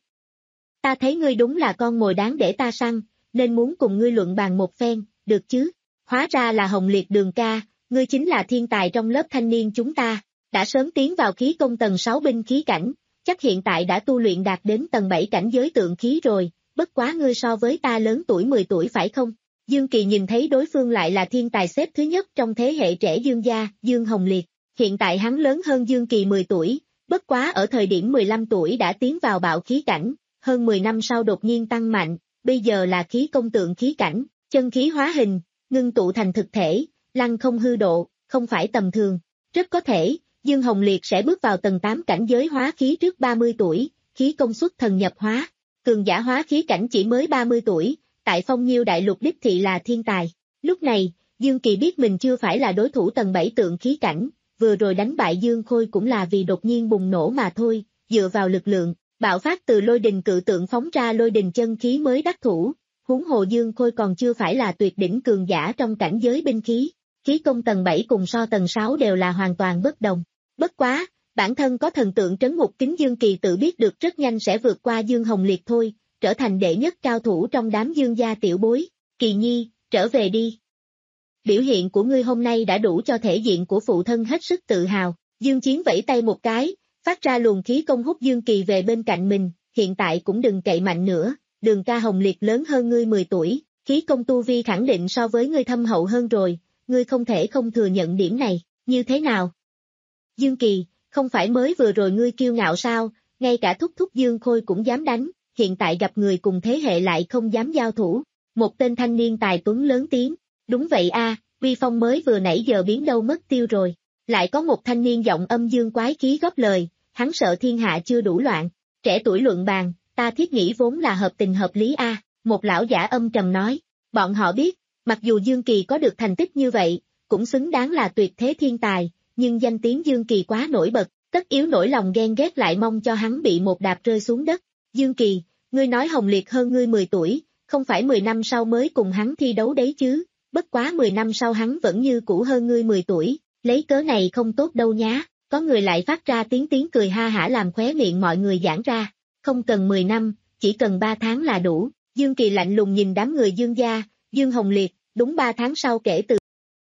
Ta thấy ngươi đúng là con mồi đáng để ta săn, nên muốn cùng ngươi luận bàn một phen, được chứ? Hóa ra là Hồng Liệt Đường ca, ngươi chính là thiên tài trong lớp thanh niên chúng ta, đã sớm tiến vào khí công tầng sáu binh khí cảnh, chắc hiện tại đã tu luyện đạt đến tầng bảy cảnh giới tượng khí rồi, bất quá ngươi so với ta lớn tuổi mười tuổi phải không? Dương Kỳ nhìn thấy đối phương lại là thiên tài xếp thứ nhất trong thế hệ trẻ Dương gia, Dương Hồng Liệt, hiện tại hắn lớn hơn Dương Kỳ mười tuổi, bất quá ở thời điểm mười lăm tuổi đã tiến vào bạo khí cảnh, hơn mười năm sau đột nhiên tăng mạnh, bây giờ là khí công tượng khí cảnh, chân khí hóa hình, ngưng tụ thành thực thể, lăng không hư độ, không phải tầm thường, rất có thể, Dương Hồng Liệt sẽ bước vào tầng tám cảnh giới hóa khí trước ba mươi tuổi, khí công suất thần nhập hóa, cường giả hóa khí cảnh chỉ mới ba mươi tuổi, tại Phong Nhiêu đại lục đích thị là thiên tài. Lúc này, Dương Kỳ biết mình chưa phải là đối thủ tầng bảy tượng khí cảnh, vừa rồi đánh bại Dương Khôi cũng là vì đột nhiên bùng nổ mà thôi, dựa vào lực lượng, bạo phát từ lôi đình cự tượng phóng ra lôi đình chân khí mới đắc thủ, huống hồ Dương Khôi còn chưa phải là tuyệt đỉnh cường giả trong cảnh giới binh khí, khí công tầng bảy cùng so tầng sáu đều là hoàn toàn bất đồng. Bất quá, bản thân có thần tượng trấn ngục kính Dương Kỳ tự biết được rất nhanh sẽ vượt qua Dương Hồng Liệt thôi, trở thành đệ nhất cao thủ trong đám Dương gia tiểu bối. Kỳ Nhi, trở về đi. Biểu hiện của ngươi hôm nay đã đủ cho thể diện của phụ thân hết sức tự hào. Dương Chiến vẫy tay một cái, phát ra luồng khí công hút Dương Kỳ về bên cạnh mình, hiện tại cũng đừng cậy mạnh nữa, Đường ca Hồng Liệt lớn hơn ngươi mười tuổi, khí công tu vi khẳng định so với ngươi thâm hậu hơn rồi, ngươi không thể không thừa nhận điểm này, như thế nào? Dương Kỳ, không phải mới vừa rồi ngươi kiêu ngạo sao, ngay cả thúc thúc Dương Khôi cũng dám đánh, hiện tại gặp người cùng thế hệ lại không dám giao thủ. Một tên thanh niên tài tuấn lớn tiếng, đúng vậy a, uy phong mới vừa nãy giờ biến đâu mất tiêu rồi. Lại có một thanh niên giọng âm dương quái khí góp lời, hắn sợ thiên hạ chưa đủ loạn. Trẻ tuổi luận bàn, ta thiết nghĩ vốn là hợp tình hợp lý a, một lão giả âm trầm nói. Bọn họ biết, mặc dù Dương Kỳ có được thành tích như vậy, cũng xứng đáng là tuyệt thế thiên tài, nhưng danh tiếng Dương Kỳ quá nổi bật, tất yếu nổi lòng ghen ghét lại mong cho hắn bị một đạp rơi xuống đất. Dương Kỳ, ngươi nói Hồng Liệt hơn ngươi mười tuổi, không phải mười năm sau mới cùng hắn thi đấu đấy chứ, bất quá mười năm sau hắn vẫn như cũ hơn ngươi mười tuổi, lấy cớ này không tốt đâu nhá, có người lại phát ra tiếng tiếng cười ha hả làm khóe miệng mọi người giãn ra, không cần mười năm, chỉ cần ba tháng là đủ. Dương Kỳ lạnh lùng nhìn đám người Dương gia, Dương Hồng Liệt, đúng ba tháng sau kể từ.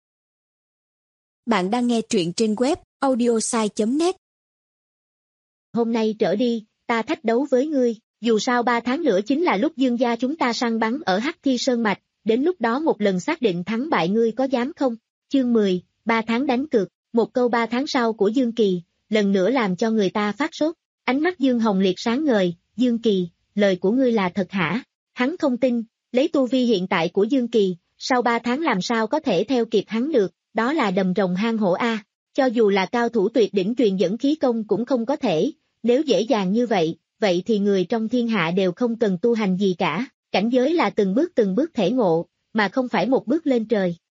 Bạn đang nghe truyện trên web audiosai chấm net. Hôm nay trở đi, ta thách đấu với ngươi, dù sao ba tháng nữa chính là lúc Dương gia chúng ta săn bắn ở Hắc Thi Sơn Mạch, đến lúc đó một lần xác định thắng bại ngươi có dám không? Chương mười, ba tháng đánh cược, một câu ba tháng sau của Dương Kỳ, lần nữa làm cho người ta phát sốt, ánh mắt Dương Hồng Liệt sáng ngời, Dương Kỳ, lời của ngươi là thật hả? Hắn không tin, lấy tu vi hiện tại của Dương Kỳ, sau ba tháng làm sao có thể theo kịp hắn được, đó là đầm rồng hang hổ a, cho dù là cao thủ tuyệt đỉnh truyền dẫn khí công cũng không có thể, nếu dễ dàng như vậy, vậy thì người trong thiên hạ đều không cần tu hành gì cả, cảnh giới là từng bước từng bước thể ngộ, mà không phải một bước lên trời.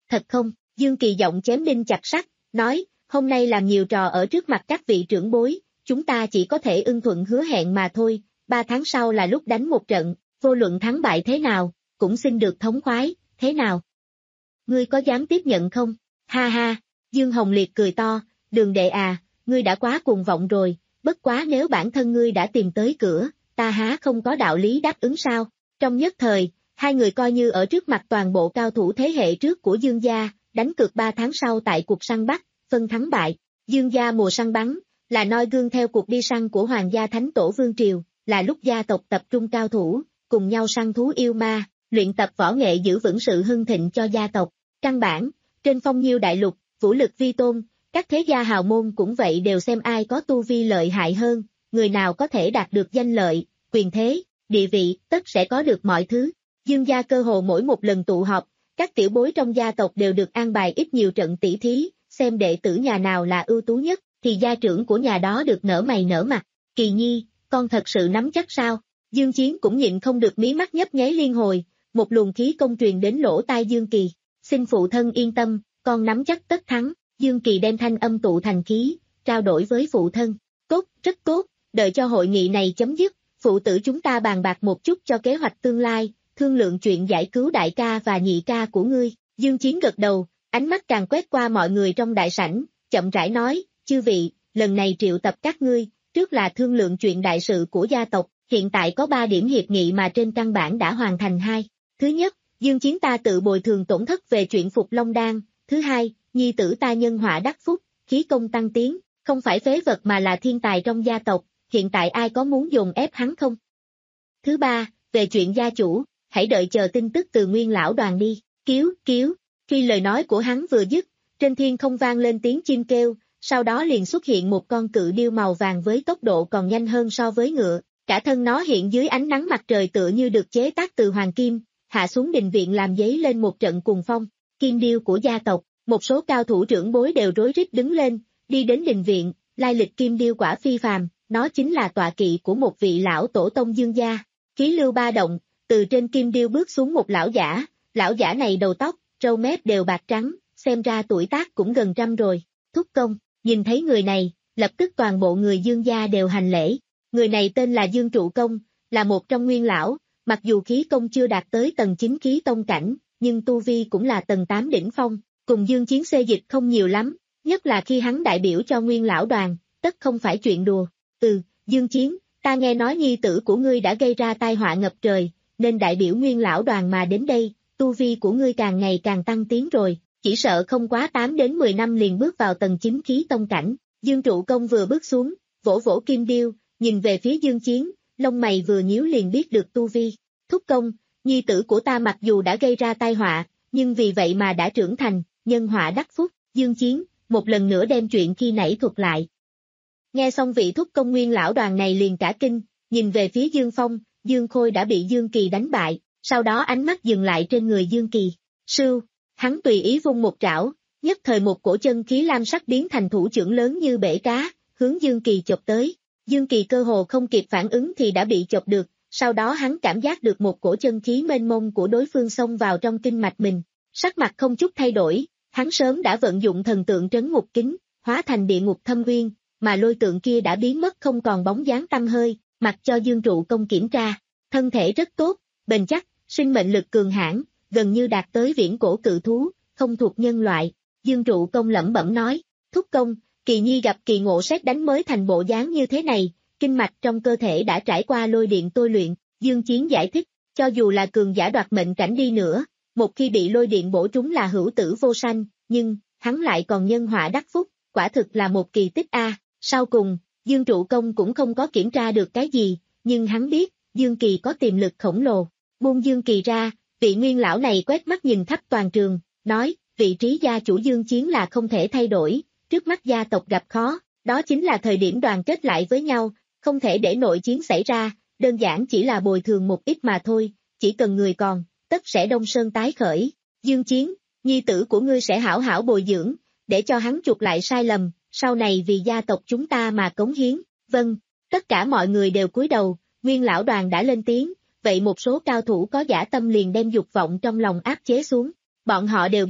thật không? Dương Kỳ giọng chém đinh chặt sắt, nói, hôm nay làm nhiều trò ở trước mặt các vị trưởng bối, chúng ta chỉ có thể ưng thuận hứa hẹn mà thôi, ba tháng sau là lúc đánh một trận, vô luận thắng bại thế nào, cũng xin được thống khoái, thế nào? Ngươi có dám tiếp nhận không? Ha ha, Dương Hồng Liệt cười to, Đường đệ à, ngươi đã quá cuồng vọng rồi, bất quá nếu bản thân ngươi đã tìm tới cửa, ta há không có đạo lý đáp ứng sao? Trong nhất thời, hai người coi như ở trước mặt toàn bộ cao thủ thế hệ trước của Dương gia, đánh cược ba tháng sau tại cuộc săn bắt, phân thắng bại. Dương gia mùa săn bắn, là noi gương theo cuộc đi săn của Hoàng gia Thánh Tổ Vương Triều, là lúc gia tộc tập trung cao thủ, cùng nhau săn thú yêu ma, luyện tập võ nghệ giữ vững sự hưng thịnh cho gia tộc. Căn bản, trên phong nhiêu đại lục, vũ lực vi tôn, các thế gia hào môn cũng vậy đều xem ai có tu vi lợi hại hơn, người nào có thể đạt được danh lợi, quyền thế, địa vị, tất sẽ có được mọi thứ. Dương gia cơ hồ mỗi một lần tụ họp, các tiểu bối trong gia tộc đều được an bài ít nhiều trận tỷ thí, xem đệ tử nhà nào là ưu tú nhất, thì gia trưởng của nhà đó được nở mày nở mặt. Kỳ nhi, con thật sự nắm chắc sao? Dương Chiến cũng nhịn không được mí mắt nhấp nháy liên hồi, một luồng khí công truyền đến lỗ tai Dương Kỳ. Xin phụ thân yên tâm, con nắm chắc tất thắng. Dương Kỳ đem thanh âm tụ thành khí, trao đổi với phụ thân. Tốt, rất tốt, đợi cho hội nghị này chấm dứt, phụ tử chúng ta bàn bạc một chút cho kế hoạch tương lai, thương lượng chuyện giải cứu đại ca và nhị ca của ngươi. Dương Chiến gật đầu, ánh mắt càng quét qua mọi người trong đại sảnh, chậm rãi nói, chư vị, lần này triệu tập các ngươi, trước là thương lượng chuyện đại sự của gia tộc, hiện tại có ba điểm hiệp nghị mà trên căn bản đã hoàn thành hai. Thứ nhất, Dương Chiến ta tự bồi thường tổn thất về chuyện Phục Long Đan, thứ hai, nhi tử ta nhân họa đắc phúc, khí công tăng tiến, không phải phế vật mà là thiên tài trong gia tộc, hiện tại ai có muốn dồn ép hắn không? Thứ ba, về chuyện gia chủ, hãy đợi chờ tin tức từ Nguyên lão đoàn đi, cứu, cứu, khi lời nói của hắn vừa dứt, trên thiên không vang lên tiếng chim kêu, sau đó liền xuất hiện một con cự điêu màu vàng với tốc độ còn nhanh hơn so với ngựa, cả thân nó hiện dưới ánh nắng mặt trời tựa như được chế tác từ hoàng kim, hạ xuống đình viện làm dấy lên một trận cuồng phong. Kim điêu của gia tộc, một số cao thủ trưởng bối đều rối rít đứng lên, đi đến đình viện, lai lịch kim điêu quả phi phàm, nó chính là tọa kỵ của một vị lão tổ tông Dương gia. Khí lưu ba động, từ trên kim điêu bước xuống một lão giả, lão giả này đầu tóc, râu mép đều bạc trắng, xem ra tuổi tác cũng gần trăm rồi. Thúc công, nhìn thấy người này, lập tức toàn bộ người Dương gia đều hành lễ. Người này tên là Dương Trụ Công, là một trong nguyên lão, mặc dù khí công chưa đạt tới tầng chín khí tông cảnh, nhưng tu vi cũng là tầng tám đỉnh phong, cùng Dương Chiến xê dịch không nhiều lắm, nhất là khi hắn đại biểu cho nguyên lão đoàn, tất không phải chuyện đùa. Ừ, Dương Chiến, ta nghe nói nhi tử của ngươi đã gây ra tai họa ngập trời, nên đại biểu nguyên lão đoàn mà đến đây, tu vi của ngươi càng ngày càng tăng tiến rồi, chỉ sợ không quá tám đến mười năm liền bước vào tầng chín khí tông cảnh. Dương Trụ Công vừa bước xuống, vỗ vỗ kim điêu, nhìn về phía Dương Chiến, lông mày vừa nhíu liền biết được tu vi. Thúc công, nhi tử của ta mặc dù đã gây ra tai họa, nhưng vì vậy mà đã trưởng thành, nhân họa đắc phúc. Dương Chiến, một lần nữa đem chuyện khi nãy thuật lại. Nghe xong vị thúc công nguyên lão đoàn này liền cả kinh, nhìn về phía Dương Phong, Dương Khôi đã bị Dương Kỳ đánh bại, sau đó ánh mắt dừng lại trên người Dương Kỳ. Sưu, hắn tùy ý vung một trảo, nhất thời một cổ chân khí lam sắc biến thành thủ trưởng lớn như bể cá, hướng Dương Kỳ chộp tới. Dương Kỳ cơ hồ không kịp phản ứng thì đã bị chộp được, sau đó hắn cảm giác được một cổ chân khí mênh mông của đối phương xông vào trong kinh mạch mình, sắc mặt không chút thay đổi, hắn sớm đã vận dụng thần tượng trấn ngục kính, hóa thành địa ngục thâm uyên, mà lôi tượng kia đã biến mất không còn bóng dáng tăm hơi, mặc cho Dương Trụ Công kiểm tra, thân thể rất tốt, bền chắc, sinh mệnh lực cường hãn, gần như đạt tới viễn cổ cự thú, không thuộc nhân loại. Dương Trụ Công lẩm bẩm nói, thúc công, Kỳ nhi gặp kỳ ngộ sét đánh mới thành bộ dáng như thế này, kinh mạch trong cơ thể đã trải qua lôi điện tôi luyện. Dương Chiến giải thích, cho dù là cường giả đoạt mệnh cảnh đi nữa, một khi bị lôi điện bổ trúng là hữu tử vô sanh, nhưng hắn lại còn nhân họa đắc phúc, quả thực là một kỳ tích a. Sau cùng, Dương Trụ Công cũng không có kiểm tra được cái gì, nhưng hắn biết, Dương Kỳ có tiềm lực khổng lồ. Buông Dương Kỳ ra, vị nguyên lão này quét mắt nhìn khắp toàn trường, nói, vị trí gia chủ Dương Chiến là không thể thay đổi, trước mắt gia tộc gặp khó, đó chính là thời điểm đoàn kết lại với nhau, không thể để nội chiến xảy ra, đơn giản chỉ là bồi thường một ít mà thôi, chỉ cần người còn, tất sẽ đông sơn tái khởi. Dương Chiến, nhi tử của ngươi sẽ hảo hảo bồi dưỡng, để cho hắn chuộc lại sai lầm, sau này vì gia tộc chúng ta mà cống hiến. Vâng, tất cả mọi người đều cúi đầu, nguyên lão đoàn đã lên tiếng, vậy một số cao thủ có dã tâm liền đem dục vọng trong lòng áp chế xuống. Bọn họ đều biết,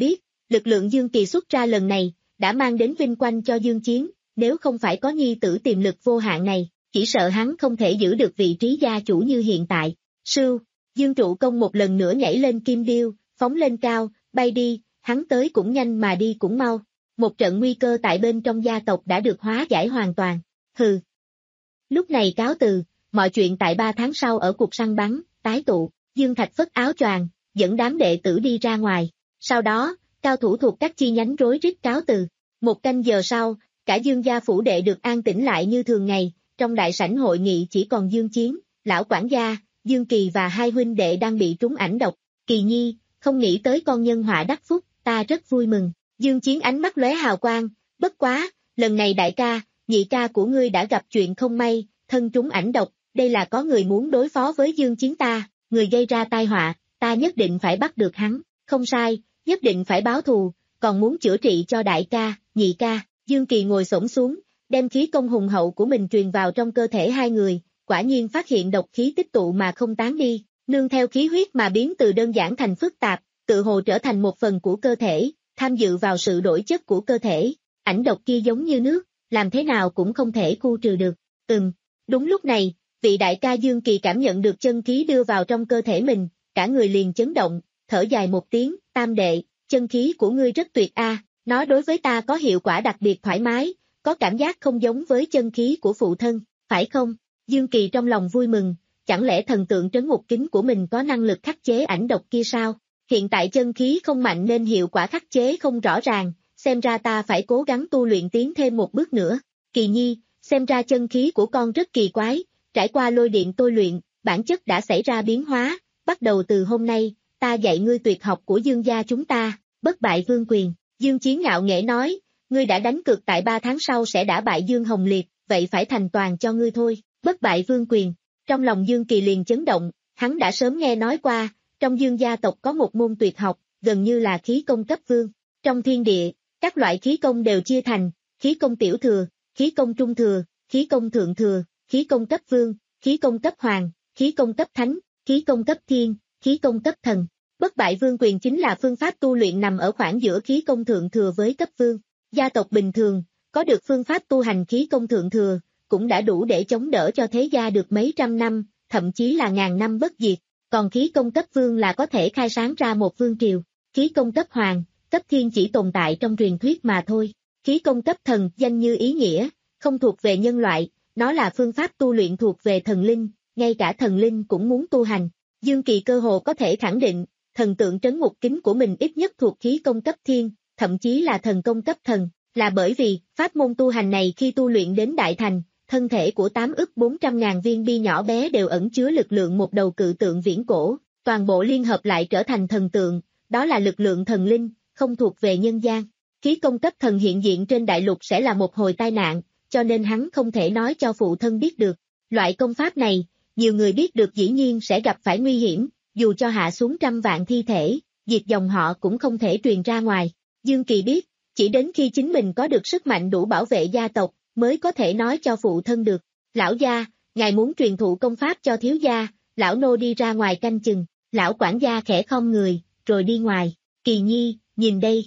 Lực lượng Dương Kỳ xuất ra lần này, đã mang đến vinh quang cho Dương Chiến, nếu không phải có nhi tử tiềm lực vô hạn này, chỉ sợ hắn không thể giữ được vị trí gia chủ như hiện tại. Sưu, Dương Trụ Công một lần nữa nhảy lên kim điêu, phóng lên cao, bay đi, hắn tới cũng nhanh mà đi cũng mau. Một trận nguy cơ tại bên trong gia tộc đã được hóa giải hoàn toàn. Hừ. Lúc này cáo từ, mọi chuyện tại ba tháng sau ở cuộc săn bắn, tái tụ, Dương Thạch phất áo choàng, dẫn đám đệ tử đi ra ngoài. Sau đó, cao thủ thuộc các chi nhánh rối rít cáo từ. Một canh giờ sau, cả Dương gia phủ đệ được an tĩnh lại như thường ngày, trong đại sảnh hội nghị chỉ còn Dương Chiến, lão quản gia, Dương Kỳ và hai huynh đệ đang bị trúng ảnh độc. Kỳ nhi, không nghĩ tới con nhân họa đắc phúc, ta rất vui mừng. Dương Chiến ánh mắt lóe hào quang, bất quá, lần này đại ca, nhị ca của ngươi đã gặp chuyện không may, thân trúng ảnh độc, đây là có người muốn đối phó với Dương Chiến ta, người gây ra tai họa, ta nhất định phải bắt được hắn, không sai, nhất định phải báo thù, còn muốn chữa trị cho đại ca, nhị ca. Dương Kỳ ngồi xổm xuống, đem khí công hùng hậu của mình truyền vào trong cơ thể hai người, quả nhiên phát hiện độc khí tích tụ mà không tán đi, nương theo khí huyết mà biến từ đơn giản thành phức tạp, tự hồ trở thành một phần của cơ thể, tham dự vào sự đổi chất của cơ thể. Ảnh độc kia giống như nước, làm thế nào cũng không thể khu trừ được. Ừm, đúng lúc này, vị đại ca Dương Kỳ cảm nhận được chân khí đưa vào trong cơ thể mình, cả người liền chấn động, thở dài một tiếng, tam đệ, chân khí của ngươi rất tuyệt a, nó đối với ta có hiệu quả đặc biệt thoải mái, có cảm giác không giống với chân khí của phụ thân, phải không? Dương Kỳ trong lòng vui mừng, chẳng lẽ thần tượng trấn ngục kính của mình có năng lực khắc chế ảnh độc kia sao? Hiện tại chân khí không mạnh nên hiệu quả khắc chế không rõ ràng, xem ra ta phải cố gắng tu luyện tiến thêm một bước nữa. Kỳ nhi, xem ra chân khí của con rất kỳ quái, trải qua lôi điện tôi luyện, bản chất đã xảy ra biến hóa, bắt đầu từ hôm nay, ta dạy ngươi tuyệt học của Dương gia chúng ta, bất bại vương quyền. Dương Chiến ngạo nghễ nói, ngươi đã đánh cược tại ba tháng sau sẽ đả bại Dương Hồng Liệt, vậy phải thành toàn cho ngươi thôi, bất bại vương quyền. Trong lòng Dương Kỳ liền chấn động, hắn đã sớm nghe nói qua, trong Dương gia tộc có một môn tuyệt học, gần như là khí công cấp vương. Trong thiên địa, các loại khí công đều chia thành, khí công tiểu thừa, khí công trung thừa, khí công thượng thừa, khí công cấp vương, khí công cấp hoàng, khí công cấp thánh, khí công cấp thiên, khí công cấp thần. Bất bại vương quyền chính là phương pháp tu luyện nằm ở khoảng giữa khí công thượng thừa với cấp vương. Gia tộc bình thường, có được phương pháp tu hành khí công thượng thừa, cũng đã đủ để chống đỡ cho thế gia được mấy trăm năm, thậm chí là ngàn năm bất diệt. Còn khí công cấp vương là có thể khai sáng ra một vương triều. Khí công cấp hoàng, cấp thiên chỉ tồn tại trong truyền thuyết mà thôi. Khí công cấp thần danh như ý nghĩa, không thuộc về nhân loại, nó là phương pháp tu luyện thuộc về thần linh, ngay cả thần linh cũng muốn tu hành. Dương Kỳ cơ hồ có thể khẳng định, thần tượng trấn ngục kính của mình ít nhất thuộc khí công cấp thiên, thậm chí là thần công cấp thần, là bởi vì pháp môn tu hành này khi tu luyện đến đại thành, thân thể của tám ức bốn trăm ngàn viên bi nhỏ bé đều ẩn chứa lực lượng một đầu cự tượng viễn cổ, toàn bộ liên hợp lại trở thành thần tượng, đó là lực lượng thần linh, không thuộc về nhân gian. Khí công cấp thần hiện diện trên đại lục sẽ là một hồi tai nạn, cho nên hắn không thể nói cho phụ thân biết được. Loại công pháp này, nhiều người biết được dĩ nhiên sẽ gặp phải nguy hiểm, dù cho hạ xuống trăm vạn thi thể, diệt dòng họ cũng không thể truyền ra ngoài. Dương Kỳ biết, chỉ đến khi chính mình có được sức mạnh đủ bảo vệ gia tộc, mới có thể nói cho phụ thân được. Lão gia, ngài muốn truyền thụ công pháp cho thiếu gia, lão nô đi ra ngoài canh chừng. Lão quản gia khẽ khom người, rồi đi ngoài. Kỳ nhi, nhìn đây.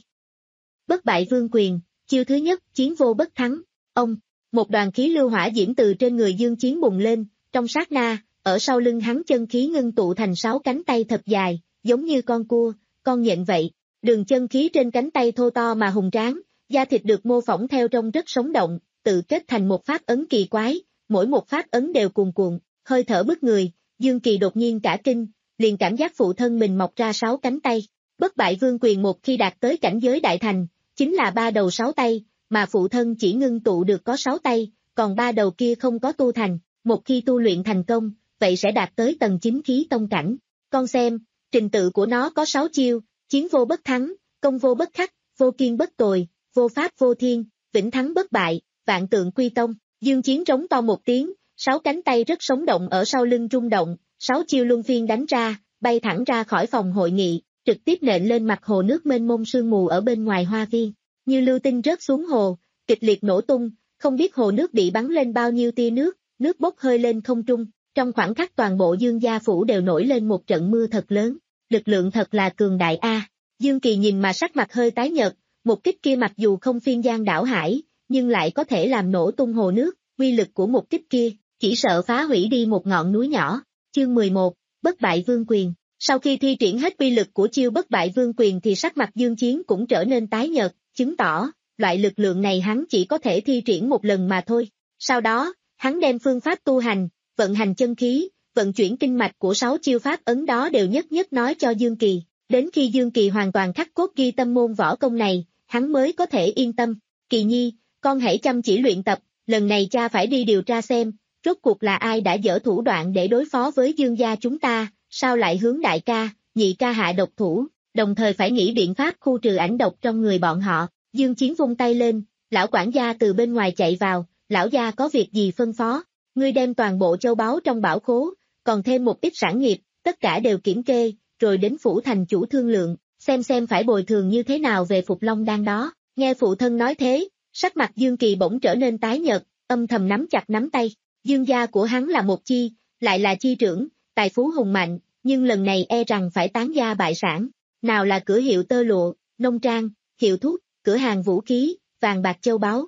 Bất bại vương quyền, chiêu thứ nhất, chiến vô bất thắng. Ông, một đoàn khí lưu hỏa diễm từ trên người Dương Chiến bùng lên, trong sát na, ở sau lưng hắn chân khí ngưng tụ thành sáu cánh tay thật dài, giống như con cua, con nhện vậy. Đường chân khí trên cánh tay thô to mà hùng tráng, da thịt được mô phỏng theo trông rất sống động, tự kết thành một pháp ấn kỳ quái, mỗi một pháp ấn đều cuồn cuộn, hơi thở bức người. Dương Kỳ đột nhiên cả kinh, liền cảm giác phụ thân mình mọc ra sáu cánh tay. Bất bại vương quyền một khi đạt tới cảnh giới đại thành, chính là ba đầu sáu tay, mà phụ thân chỉ ngưng tụ được có sáu tay, còn ba đầu kia không có tu thành, một khi tu luyện thành công, vậy sẽ đạt tới tầng chín khí tông cảnh. Con xem, trình tự của nó có sáu chiêu, chiến vô bất thắng, công vô bất khắc, vô kiên bất tồi, vô pháp vô thiên, vĩnh thắng bất bại, vạn tượng quy tông. Dương Chiến trống to một tiếng, sáu cánh tay rất sống động ở sau lưng rung động, sáu chiêu luân phiên đánh ra, bay thẳng ra khỏi phòng hội nghị, trực tiếp nện lên mặt hồ nước mênh mông sương mù ở bên ngoài hoa viên, như lưu tinh rớt xuống hồ, kịch liệt nổ tung, không biết hồ nước bị bắn lên bao nhiêu tia nước, nước bốc hơi lên không trung, trong khoảng khắc toàn bộ Dương gia phủ đều nổi lên một trận mưa thật lớn, lực lượng thật là cường đại a. Dương Kỳ nhìn mà sắc mặt hơi tái nhợt, một kích kia mặc dù không phiên giang đảo hải, nhưng lại có thể làm nổ tung hồ nước, uy lực của một kích kia, chỉ sợ phá hủy đi một ngọn núi nhỏ. Chương mười một, Bất bại vương quyền. Sau khi thi triển hết uy lực của chiêu bất bại vương quyền thì sắc mặt Dương Chiến cũng trở nên tái nhợt, chứng tỏ, loại lực lượng này hắn chỉ có thể thi triển một lần mà thôi. Sau đó, hắn đem phương pháp tu hành, vận hành chân khí, vận chuyển kinh mạch của sáu chiêu pháp ấn đó đều nhất nhất nói cho Dương Kỳ. Đến khi Dương Kỳ hoàn toàn khắc cốt ghi tâm môn võ công này, hắn mới có thể yên tâm. Kỳ nhi, con hãy chăm chỉ luyện tập, lần này cha phải đi điều tra xem, rốt cuộc là ai đã dở thủ đoạn để đối phó với Dương gia chúng ta, sao lại hướng đại ca, nhị ca hạ độc thủ, đồng thời phải nghĩ biện pháp khu trừ ảnh độc trong người bọn họ. Dương Chiến vung tay lên, lão quản gia từ bên ngoài chạy vào, lão gia có việc gì phân phó, ngươi đem toàn bộ châu báu trong bảo khố, còn thêm một ít sản nghiệp, tất cả đều kiểm kê, rồi đến phủ thành chủ thương lượng, xem xem phải bồi thường như thế nào về Phục Long đan đó. Nghe phụ thân nói thế, sắc mặt Dương Kỳ bỗng trở nên tái nhợt, âm thầm nắm chặt nắm tay. Dương gia của hắn là một chi, lại là chi trưởng, tài phú hùng mạnh, nhưng lần này e rằng phải tán gia bại sản. Nào là cửa hiệu tơ lụa, nông trang, hiệu thuốc, cửa hàng vũ khí, vàng bạc châu báu.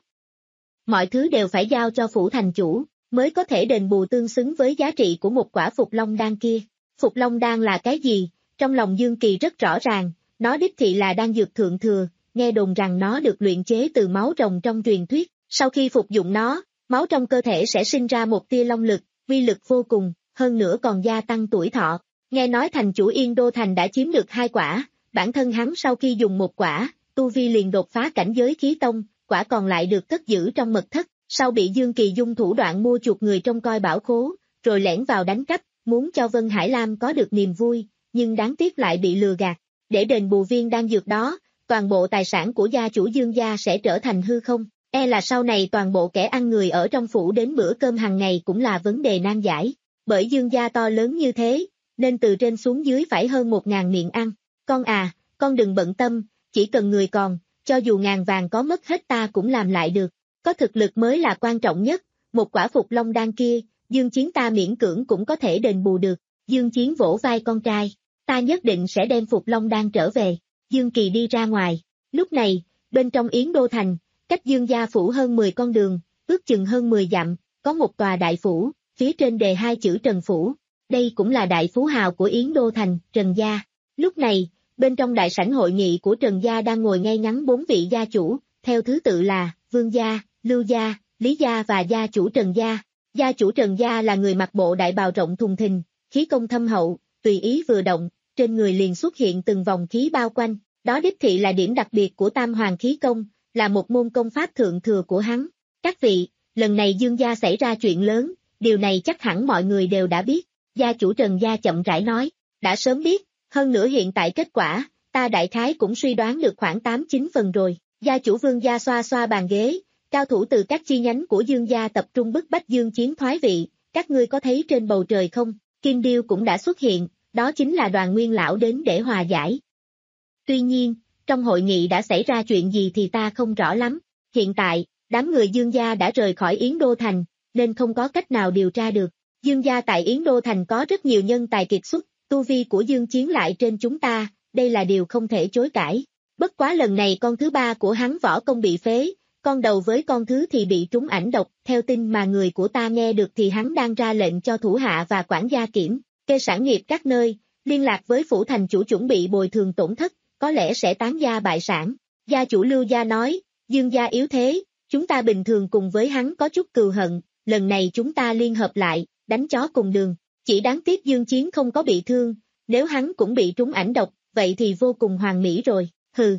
Mọi thứ đều phải giao cho phủ thành chủ, mới có thể đền bù tương xứng với giá trị của một quả Phục Long đan kia. Phục Long đan là cái gì? Trong lòng Dương Kỳ rất rõ ràng, nó đích thị là đan dược thượng thừa, nghe đồn rằng nó được luyện chế từ máu rồng trong truyền thuyết, sau khi phục dụng nó, máu trong cơ thể sẽ sinh ra một tia long lực, uy lực vô cùng, hơn nữa còn gia tăng tuổi thọ. Nghe nói thành chủ Yên Đô Thành đã chiếm được hai quả, bản thân hắn sau khi dùng một quả, tu vi liền đột phá cảnh giới khí tông, quả còn lại được cất giữ trong mật thất, sau bị Dương Kỳ dùng thủ đoạn mua chuộc người trông coi bảo khố, rồi lẻn vào đánh cắp, muốn cho Vân Hải Lam có được niềm vui, nhưng đáng tiếc lại bị lừa gạt. Để đền bù viên đan dược đó, toàn bộ tài sản của gia chủ Dương gia sẽ trở thành hư không, e là sau này toàn bộ kẻ ăn người ở trong phủ đến bữa cơm hàng ngày cũng là vấn đề nan giải. Bởi Dương gia to lớn như thế, nên từ trên xuống dưới phải hơn một ngàn miệng ăn. Con à, con đừng bận tâm, chỉ cần người còn, cho dù ngàn vàng có mất hết ta cũng làm lại được. Có thực lực mới là quan trọng nhất, một quả Phục Long đan kia, Dương Chiến ta miễn cưỡng cũng có thể đền bù được. Dương Chiến vỗ vai con trai, ta nhất định sẽ đem Phục Long đan trở về. Dương Kỳ đi ra ngoài, lúc này, bên trong Yến Đô Thành, cách Dương gia phủ hơn mười con đường, ước chừng hơn mười dặm, có một tòa đại phủ, phía trên đề hai chữ Trần Phủ. Đây cũng là đại phú hào của Yến Đô Thành, Trần gia. Lúc này, bên trong đại sảnh hội nghị của Trần gia đang ngồi ngay ngắn bốn vị gia chủ, theo thứ tự là Vương gia, Lưu gia, Lý gia và gia chủ Trần gia. Gia chủ Trần gia là người mặc bộ đại bào rộng thùng thình, khí công thâm hậu, tùy ý vừa động, trên người liền xuất hiện từng vòng khí bao quanh, đó đích thị là điểm đặc biệt của Tam Hoàng khí công, là một môn công pháp thượng thừa của hắn. Các vị, lần này Dương gia xảy ra chuyện lớn, điều này chắc hẳn mọi người đều đã biết. Gia chủ Trần gia chậm rãi nói, đã sớm biết, hơn nữa hiện tại kết quả, ta đại khái cũng suy đoán được khoảng tám chín phần rồi. Gia chủ Vương gia xoa xoa bàn ghế, cao thủ từ các chi nhánh của Dương gia tập trung bức bách Dương Chiến thoái vị, các ngươi có thấy trên bầu trời không, Kim Điêu cũng đã xuất hiện, đó chính là Đoàn Nguyên lão đến để hòa giải. Tuy nhiên, trong hội nghị đã xảy ra chuyện gì thì ta không rõ lắm, hiện tại, đám người Dương gia đã rời khỏi Yến Đô Thành, nên không có cách nào điều tra được. Dương gia tại Yến Đô Thành có rất nhiều nhân tài kiệt xuất, tu vi của Dương Chiến lại trên chúng ta, đây là điều không thể chối cãi. Bất quá lần này con thứ ba của hắn võ công bị phế, con đầu với con thứ thì bị trúng ảnh độc, theo tin mà người của ta nghe được thì hắn đang ra lệnh cho thủ hạ và quản gia kiểm kê sản nghiệp các nơi, liên lạc với phủ thành chủ chuẩn bị bồi thường tổn thất, có lẽ sẽ tán gia bại sản. Gia chủ Lưu gia nói, Dương gia yếu thế, chúng ta bình thường cùng với hắn có chút cừu hận, lần này chúng ta liên hợp lại, đánh chó cùng đường, chỉ đáng tiếc Dương Chiến không có bị thương, nếu hắn cũng bị trúng ảnh độc, vậy thì vô cùng hoàn mỹ rồi, hừ.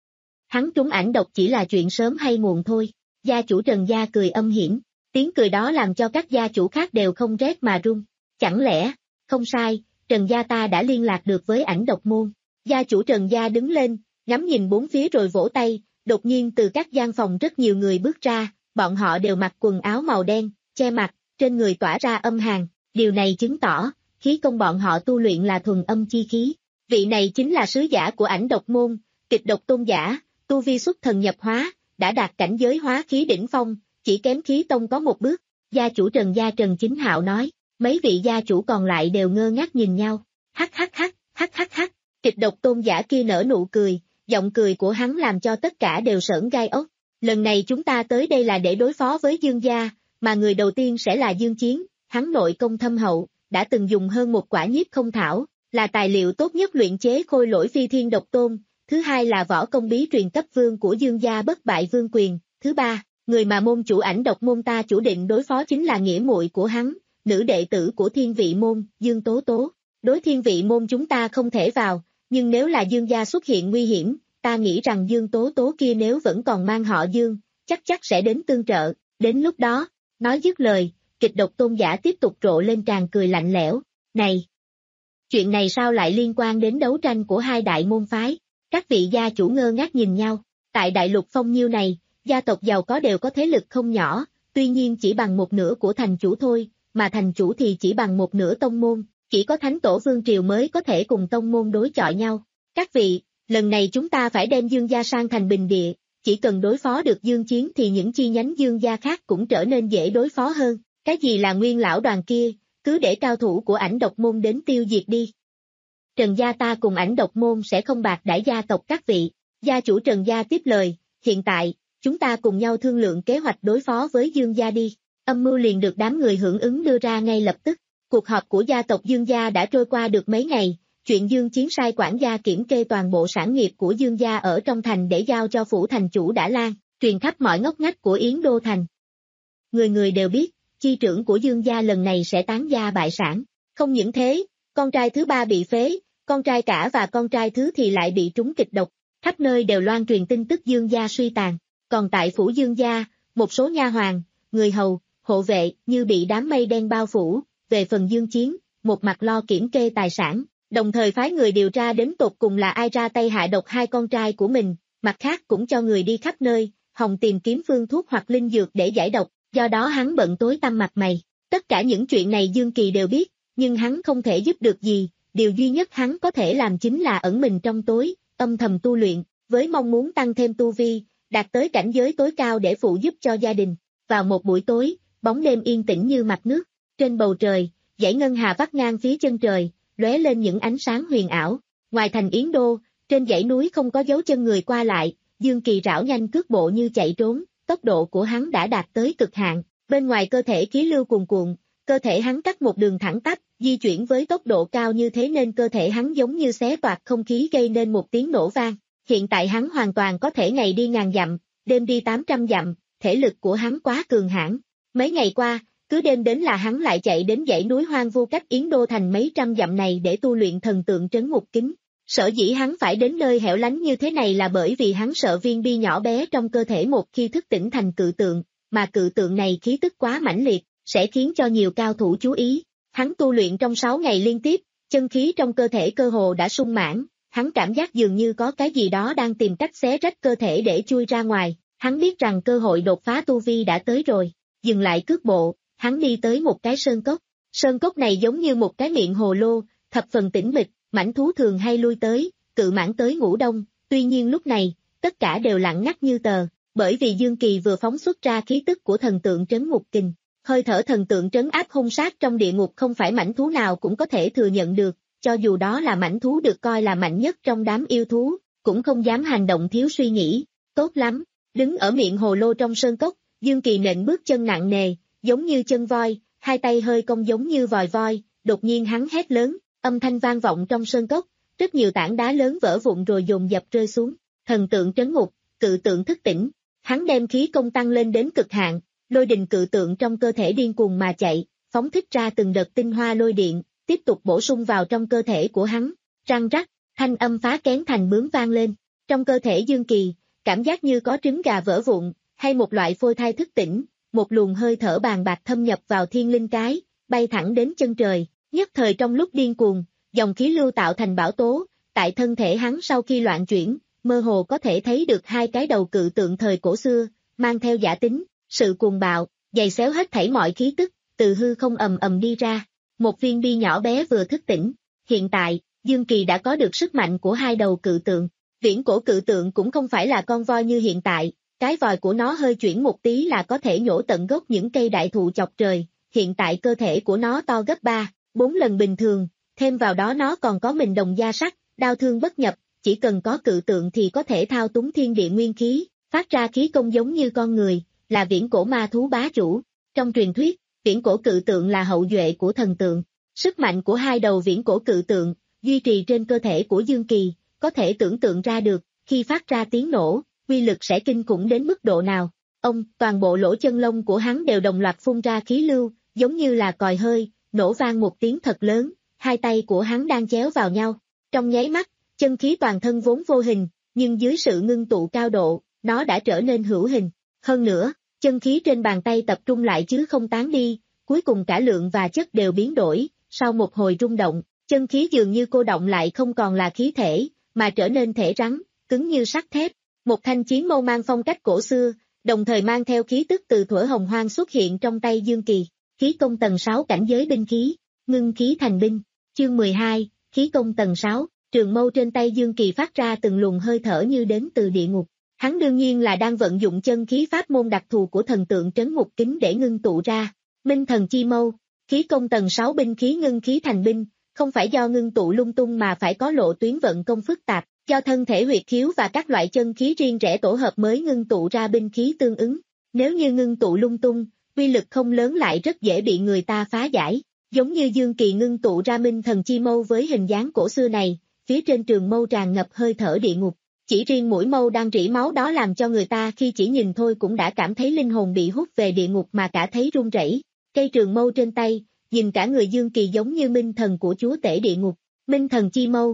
Hắn trúng ảnh độc chỉ là chuyện sớm hay muộn thôi. Gia chủ Trần gia cười âm hiểm, tiếng cười đó làm cho các gia chủ khác đều không rét mà run. Chẳng lẽ, không sai, Trần gia ta đã liên lạc được với ảnh độc môn. Gia chủ Trần gia đứng lên, ngắm nhìn bốn phía rồi vỗ tay, đột nhiên từ các gian phòng rất nhiều người bước ra, bọn họ đều mặc quần áo màu đen, che mặt, trên người tỏa ra âm hàn, điều này chứng tỏ, khí công bọn họ tu luyện là thuần âm chi khí. Vị này chính là sứ giả của ảnh độc môn, Kịch Độc tôn giả, tu vi xuất thần nhập hóa, đã đạt cảnh giới hóa khí đỉnh phong, chỉ kém khí tông có một bước. Gia chủ Trần gia Trần Chính Hạo nói, mấy vị gia chủ còn lại đều ngơ ngác nhìn nhau, hắc hắc hắc, hắc hắc hắc, Kịch độc tôn giả kia nở nụ cười, giọng cười của hắn làm cho tất cả đều sởn gai ốc. Lần này chúng ta tới đây là để đối phó với Dương gia, mà người đầu tiên sẽ là Dương Chiến, hắn nội công thâm hậu, đã từng dùng hơn một quả nhiếp không thảo, là tài liệu tốt nhất luyện chế khôi lỗi phi thiên độc tôn, thứ hai là võ công bí truyền cấp vương của Dương gia bất bại vương quyền, thứ ba, người mà môn chủ ảnh độc môn ta chủ định đối phó chính là nghĩa muội của hắn, nữ đệ tử của thiên vị môn, Dương Tố Tố. Đối thiên vị môn chúng ta không thể vào, nhưng nếu là Dương gia xuất hiện nguy hiểm, ta nghĩ rằng Dương Tố Tố kia nếu vẫn còn mang họ Dương, chắc chắc sẽ đến tương trợ, đến lúc đó, nói dứt lời, kịch độc tôn giả tiếp tục rộ lên tràn cười lạnh lẽo, này! Chuyện này sao lại liên quan đến đấu tranh của hai đại môn phái? Các vị gia chủ ngơ ngác nhìn nhau, tại đại lục phong nhiêu này, gia tộc giàu có đều có thế lực không nhỏ, tuy nhiên chỉ bằng một nửa của thành chủ thôi, mà thành chủ thì chỉ bằng một nửa tông môn, chỉ có thánh tổ vương triều mới có thể cùng tông môn đối chọi nhau. Các vị, lần này chúng ta phải đem Dương gia sang thành bình địa, chỉ cần đối phó được Dương Chiến thì những chi nhánh Dương gia khác cũng trở nên dễ đối phó hơn. Cái gì là nguyên lão đoàn kia, cứ để cao thủ của ảnh độc môn đến tiêu diệt đi. Trần gia ta cùng ảnh độc môn sẽ không bạc đãi gia tộc các vị. Gia chủ Trần gia tiếp lời, hiện tại, chúng ta cùng nhau thương lượng kế hoạch đối phó với Dương gia đi. Âm mưu liền được đám người hưởng ứng đưa ra ngay lập tức. Cuộc họp của gia tộc Dương gia đã trôi qua được mấy ngày, chuyện Dương Chiến sai quản gia kiểm kê toàn bộ sản nghiệp của Dương gia ở trong thành để giao cho phủ thành chủ đã lan, truyền khắp mọi ngóc ngách của Yến Đô thành. Người người đều biết, chi trưởng của Dương gia lần này sẽ tán gia bại sản. Không những thế, con trai thứ ba bị phế, con trai cả và con trai thứ thì lại bị trúng kịch độc, khắp nơi đều loan truyền tin tức Dương gia suy tàn. Còn tại phủ Dương gia, một số nha hoàn, người hầu, hộ vệ như bị đám mây đen bao phủ. Về phần Dương Chiến, một mặt lo kiểm kê tài sản, đồng thời phái người điều tra đến tột cùng là ai ra tay hạ độc hai con trai của mình, mặt khác cũng cho người đi khắp nơi, hòng tìm kiếm phương thuốc hoặc linh dược để giải độc, do đó hắn bận tối tăm mặt mày. Tất cả những chuyện này Dương Kỳ đều biết, nhưng hắn không thể giúp được gì, điều duy nhất hắn có thể làm chính là ẩn mình trong tối, âm thầm tu luyện, với mong muốn tăng thêm tu vi, đạt tới cảnh giới tối cao để phụ giúp cho gia đình. Vào một buổi tối, bóng đêm yên tĩnh như mặt nước. Trên bầu trời, dãy ngân hà vắt ngang phía chân trời, lóe lên những ánh sáng huyền ảo. Ngoài thành Yến Đô, trên dãy núi không có dấu chân người qua lại, Dương Kỳ rảo nhanh cước bộ như chạy trốn, tốc độ của hắn đã đạt tới cực hạn. Bên ngoài cơ thể khí lưu cuồn cuộn, cơ thể hắn cắt một đường thẳng tắp, di chuyển với tốc độ cao như thế nên cơ thể hắn giống như xé toạc không khí gây nên một tiếng nổ vang. Hiện tại hắn hoàn toàn có thể ngày đi ngàn dặm, đêm đi tám trăm dặm, thể lực của hắn quá cường hãn. Mấy ngày qua, cứ đêm đến là hắn lại chạy đến dãy núi hoang vu cách Yến Đô thành mấy trăm dặm này để tu luyện thần tượng trấn ngục kính. Sở dĩ hắn phải đến nơi hẻo lánh như thế này là bởi vì hắn sợ viên bi nhỏ bé trong cơ thể một khi thức tỉnh thành cự tượng, mà cự tượng này khí tức quá mãnh liệt, sẽ khiến cho nhiều cao thủ chú ý. Hắn tu luyện trong sáu ngày liên tiếp, chân khí trong cơ thể cơ hồ đã sung mãn, hắn cảm giác dường như có cái gì đó đang tìm cách xé rách cơ thể để chui ra ngoài, hắn biết rằng cơ hội đột phá tu vi đã tới rồi. Dừng lại cước bộ, hắn đi tới một cái sơn cốc. Sơn cốc này giống như một cái miệng hồ lô, thập phần tĩnh mịch, mãnh thú thường hay lui tới, cự mãng tới ngủ đông, tuy nhiên lúc này, tất cả đều lặng ngắt như tờ, bởi vì Dương Kỳ vừa phóng xuất ra khí tức của thần tượng trấn ngục kình. Hơi thở thần tượng trấn áp hung sát trong địa ngục không phải mãnh thú nào cũng có thể thừa nhận được, cho dù đó là mãnh thú được coi là mạnh nhất trong đám yêu thú, cũng không dám hành động thiếu suy nghĩ. Tốt lắm, đứng ở miệng hồ lô trong sơn cốc, Dương Kỳ nện bước chân nặng nề, giống như chân voi, hai tay hơi cong giống như vòi voi, đột nhiên hắn hét lớn, âm thanh vang vọng trong sơn cốc, rất nhiều tảng đá lớn vỡ vụn rồi dồn dập rơi xuống. Thần tượng trấn ngục, cự tượng thức tỉnh, hắn đem khí công tăng lên đến cực hạn, lôi đình cự tượng trong cơ thể điên cuồng mà chạy, phóng thích ra từng đợt tinh hoa lôi điện, tiếp tục bổ sung vào trong cơ thể của hắn. Răng rắc, thanh âm phá kén thành bướm vang lên, trong cơ thể Dương Kỳ, cảm giác như có trứng gà vỡ vụn, hay một loại phôi thai thức tỉnh, một luồng hơi thở bàn bạc thâm nhập vào thiên linh cái, bay thẳng đến chân trời, nhất thời trong lúc điên cuồng, dòng khí lưu tạo thành bão tố, tại thân thể hắn sau khi loạn chuyển, mơ hồ có thể thấy được hai cái đầu cự tượng thời cổ xưa, mang theo giả tính, sự cuồng bạo, giày xéo hết thảy mọi khí tức, từ hư không ầm ầm đi ra. Một viên bi nhỏ bé vừa thức tỉnh, hiện tại, Dương Kỳ đã có được sức mạnh của hai đầu cự tượng. Viễn cổ cự tượng cũng không phải là con voi như hiện tại, cái vòi của nó hơi chuyển một tí là có thể nhổ tận gốc những cây đại thụ chọc trời, hiện tại cơ thể của nó to gấp ba, bốn lần bình thường, thêm vào đó nó còn có mình đồng da sắt, đao thương bất nhập, chỉ cần có cự tượng thì có thể thao túng thiên địa nguyên khí, phát ra khí công giống như con người, là viễn cổ ma thú bá chủ. Trong truyền thuyết, viễn cổ cự tượng là hậu duệ của thần tượng. Sức mạnh của hai đầu viễn cổ cự tượng, duy trì trên cơ thể của Dương Kỳ, có thể tưởng tượng ra được, khi phát ra tiếng nổ, uy lực sẽ kinh khủng đến mức độ nào. Ông, toàn bộ lỗ chân lông của hắn đều đồng loạt phun ra khí lưu, giống như là còi hơi, nổ vang một tiếng thật lớn, hai tay của hắn đang chéo vào nhau. Trong nháy mắt, chân khí toàn thân vốn vô hình, nhưng dưới sự ngưng tụ cao độ, nó đã trở nên hữu hình. Hơn nữa, chân khí trên bàn tay tập trung lại chứ không tán đi, cuối cùng cả lượng và chất đều biến đổi, sau một hồi rung động, chân khí dường như cô động lại không còn là khí thể, mà trở nên thể rắn, cứng như sắt thép. Một thanh chiến mâu mang phong cách cổ xưa, đồng thời mang theo khí tức từ thuở hồng hoang xuất hiện trong tay Dương Kỳ. Khí công tầng sáu cảnh giới binh khí, ngưng khí thành binh. Chương mười hai, khí công tầng sáu, trường mâu trên tay Dương Kỳ phát ra từng luồng hơi thở như đến từ địa ngục. Hắn đương nhiên là đang vận dụng chân khí pháp môn đặc thù của thần tượng trấn ngục kính để ngưng tụ ra. Minh thần chi mâu, khí công tầng sáu binh khí ngưng khí thành binh, không phải do ngưng tụ lung tung mà phải có lộ tuyến vận công phức tạp, do thân thể huyệt khiếu và các loại chân khí riêng rẽ tổ hợp mới ngưng tụ ra binh khí tương ứng. Nếu như ngưng tụ lung tung, uy lực không lớn lại rất dễ bị người ta phá giải. Giống như Dương Kỳ ngưng tụ ra minh thần chi mâu với hình dáng cổ xưa này, phía trên trường mâu tràn ngập hơi thở địa ngục. Chỉ riêng mũi mâu đang rỉ máu đó làm cho người ta khi chỉ nhìn thôi cũng đã cảm thấy linh hồn bị hút về địa ngục mà cả thấy run rẩy. Cây trường mâu trên tay, nhìn cả người Dương Kỳ giống như minh thần của chúa tể địa ngục. Minh thần chi mâu.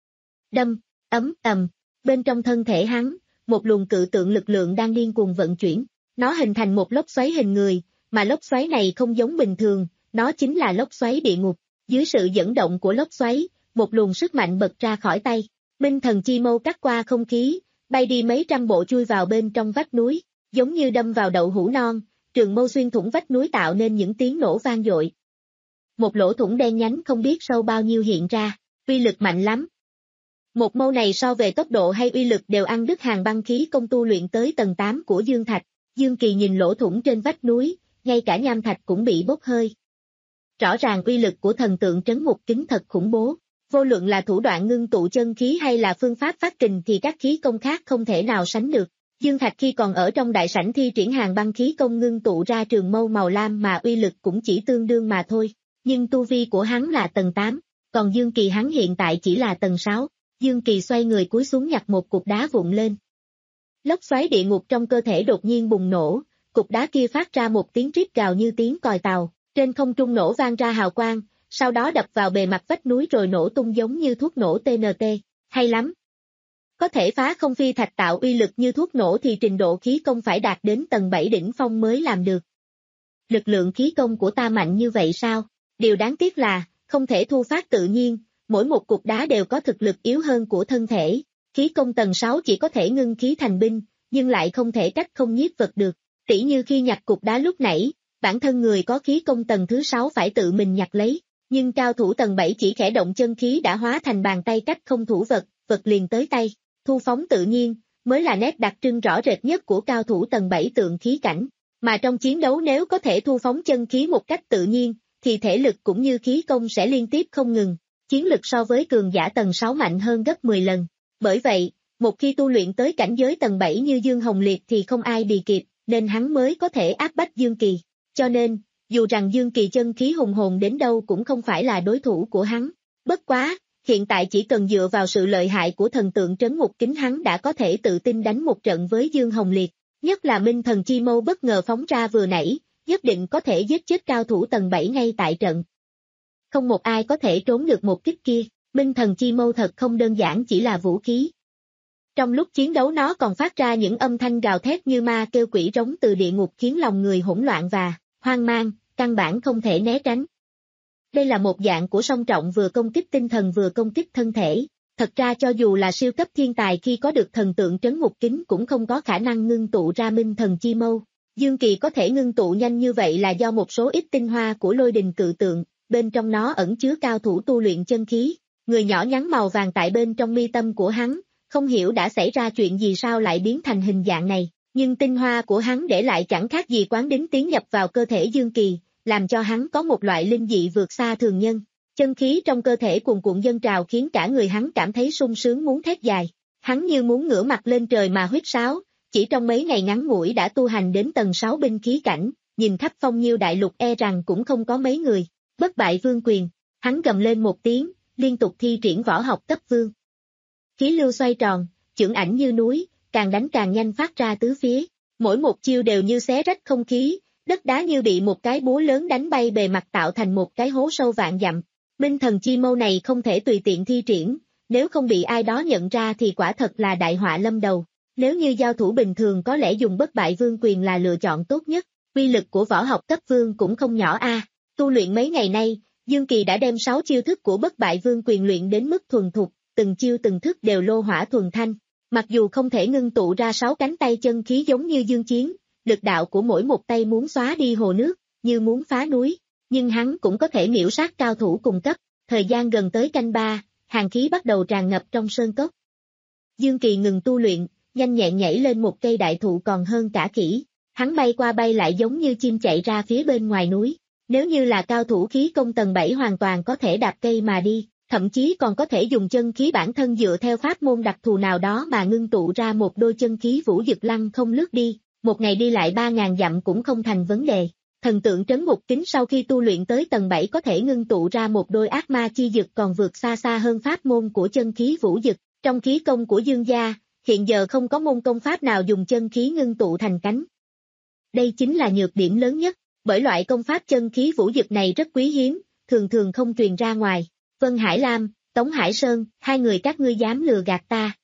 Đâm, ấm, ầm. Bên trong thân thể hắn, một luồng cự tượng lực lượng đang điên cuồng vận chuyển. Nó hình thành một lốc xoáy hình người, mà lốc xoáy này không giống bình thường, nó chính là lốc xoáy địa ngục. Dưới sự dẫn động của lốc xoáy, một luồng sức mạnh bật ra khỏi tay. Minh thần chi mâu cắt qua không khí, bay đi mấy trăm bộ chui vào bên trong vách núi, giống như đâm vào đậu hũ non, trường mâu xuyên thủng vách núi tạo nên những tiếng nổ vang dội. Một lỗ thủng đen nhánh không biết sâu bao nhiêu hiện ra, uy lực mạnh lắm. Một mâu này so về tốc độ hay uy lực đều ăn đứt hàng băng khí công tu luyện tới tầng tám của Dương Thạch. Dương Kỳ nhìn lỗ thủng trên vách núi, ngay cả nham thạch cũng bị bốc hơi. Rõ ràng uy lực của thần tượng trấn ngục kính thật khủng bố. Vô luận là thủ đoạn ngưng tụ chân khí hay là phương pháp phát kình thì các khí công khác không thể nào sánh được. Dương Thạch khi còn ở trong đại sảnh thi triển hàng băng khí công ngưng tụ ra trường mâu màu lam mà uy lực cũng chỉ tương đương mà thôi. Nhưng tu vi của hắn là tầng tám, còn Dương Kỳ hắn hiện tại chỉ là tầng sáu. Dương Kỳ xoay người cúi xuống nhặt một cục đá vụn lên. Lốc xoáy địa ngục trong cơ thể đột nhiên bùng nổ, cục đá kia phát ra một tiếng rít gào như tiếng còi tàu, trên không trung nổ vang ra hào quang. Sau đó đập vào bề mặt vách núi rồi nổ tung giống như thuốc nổ tê en tê, hay lắm. Có thể phá không phi thạch tạo uy lực như thuốc nổ thì trình độ khí công phải đạt đến tầng bảy đỉnh phong mới làm được. Lực lượng khí công của ta mạnh như vậy sao? Điều đáng tiếc là, không thể thu phát tự nhiên, mỗi một cục đá đều có thực lực yếu hơn của thân thể. Khí công tầng sáu chỉ có thể ngưng khí thành binh, nhưng lại không thể cách không nhiếp vật được. Tỉ như khi nhặt cục đá lúc nãy, bản thân người có khí công tầng thứ sáu phải tự mình nhặt lấy. Nhưng cao thủ tầng bảy chỉ khẽ động chân khí đã hóa thành bàn tay cách không thủ vật, vật liền tới tay, thu phóng tự nhiên, mới là nét đặc trưng rõ rệt nhất của cao thủ tầng bảy tượng khí cảnh. Mà trong chiến đấu nếu có thể thu phóng chân khí một cách tự nhiên, thì thể lực cũng như khí công sẽ liên tiếp không ngừng, chiến lực so với cường giả tầng sáu mạnh hơn gấp mười lần. Bởi vậy, một khi tu luyện tới cảnh giới tầng bảy như Dương Hồng Liệt thì không ai bì kịp, nên hắn mới có thể áp bách Dương Kỳ. Cho nên, dù rằng Dương Kỳ chân khí hùng hồn đến đâu cũng không phải là đối thủ của hắn. Bất quá, hiện tại chỉ cần dựa vào sự lợi hại của thần tượng trấn ngục kính hắn đã có thể tự tin đánh một trận với Dương Hồng Liệt. Nhất là minh thần chi mâu bất ngờ phóng ra vừa nãy, nhất định có thể giết chết cao thủ tầng bảy ngay tại trận. Không một ai có thể trốn được một kích kia, minh thần chi mâu thật không đơn giản chỉ là vũ khí. Trong lúc chiến đấu nó còn phát ra những âm thanh gào thét như ma kêu quỷ rống từ địa ngục khiến lòng người hỗn loạn và hoang mang, căn bản không thể né tránh. Đây là một dạng của song trọng vừa công kích tinh thần vừa công kích thân thể. Thật ra cho dù là siêu cấp thiên tài khi có được thần tượng trấn ngục kính cũng không có khả năng ngưng tụ ra minh thần chi mâu. Dương Kỳ có thể ngưng tụ nhanh như vậy là do một số ít tinh hoa của lôi đình cự tượng, bên trong nó ẩn chứa cao thủ tu luyện chân khí. Người nhỏ nhắn màu vàng tại bên trong mi tâm của hắn, không hiểu đã xảy ra chuyện gì sao lại biến thành hình dạng này. Nhưng tinh hoa của hắn để lại chẳng khác gì quán đính tiến nhập vào cơ thể Dương Kỳ, làm cho hắn có một loại linh dị vượt xa thường nhân. Chân khí trong cơ thể cuồn cuộn dâng trào khiến cả người hắn cảm thấy sung sướng muốn thét dài. Hắn như muốn ngửa mặt lên trời mà huýt sáo, chỉ trong mấy ngày ngắn ngủi đã tu hành đến tầng sáu binh khí cảnh, nhìn khắp Phong Nhiêu đại lục e rằng cũng không có mấy người. Bất bại vương quyền, hắn gầm lên một tiếng, liên tục thi triển võ học cấp vương. Khí lưu xoay tròn, chưởng ảnh như núi, càng đánh càng nhanh phát ra tứ phía, mỗi một chiêu đều như xé rách không khí, đất đá như bị một cái búa lớn đánh bay bề mặt tạo thành một cái hố sâu vạn dặm. Minh thần chi mâu này không thể tùy tiện thi triển, nếu không bị ai đó nhận ra thì quả thật là đại họa lâm đầu. Nếu như giao thủ bình thường có lẽ dùng bất bại vương quyền là lựa chọn tốt nhất, uy lực của võ học cấp vương cũng không nhỏ a. À. Tu luyện mấy ngày nay, Dương Kỳ đã đem sáu chiêu thức của bất bại vương quyền luyện đến mức thuần thục, từng chiêu từng thức đều lô hỏa thuần thanh. Mặc dù không thể ngưng tụ ra sáu cánh tay chân khí giống như Dương Chiến, lực đạo của mỗi một tay muốn xóa đi hồ nước, như muốn phá núi, nhưng hắn cũng có thể miễu sát cao thủ cùng cấp. Thời gian gần tới canh ba, hàn khí bắt đầu tràn ngập trong sơn cốc. Dương Kỳ ngừng tu luyện, nhanh nhẹn nhảy lên một cây đại thụ còn hơn cả khỉ, hắn bay qua bay lại giống như chim chạy ra phía bên ngoài núi. Nếu như là cao thủ khí công tầng bảy hoàn toàn có thể đạp cây mà đi, thậm chí còn có thể dùng chân khí bản thân dựa theo pháp môn đặc thù nào đó mà ngưng tụ ra một đôi chân khí vũ dực lăng không lướt đi, một ngày đi lại ba ngàn dặm cũng không thành vấn đề. Thần tượng trấn ngục kính sau khi tu luyện tới tầng bảy có thể ngưng tụ ra một đôi ác ma chi dực còn vượt xa xa hơn pháp môn của chân khí vũ dực. Trong khí công của Dương gia, hiện giờ không có môn công pháp nào dùng chân khí ngưng tụ thành cánh. Đây chính là nhược điểm lớn nhất, bởi loại công pháp chân khí vũ dực này rất quý hiếm, thường thường không truyền ra ngoài. Vân Hải Lam, Tống Hải Sơn, hai người các ngươi dám lừa gạt ta.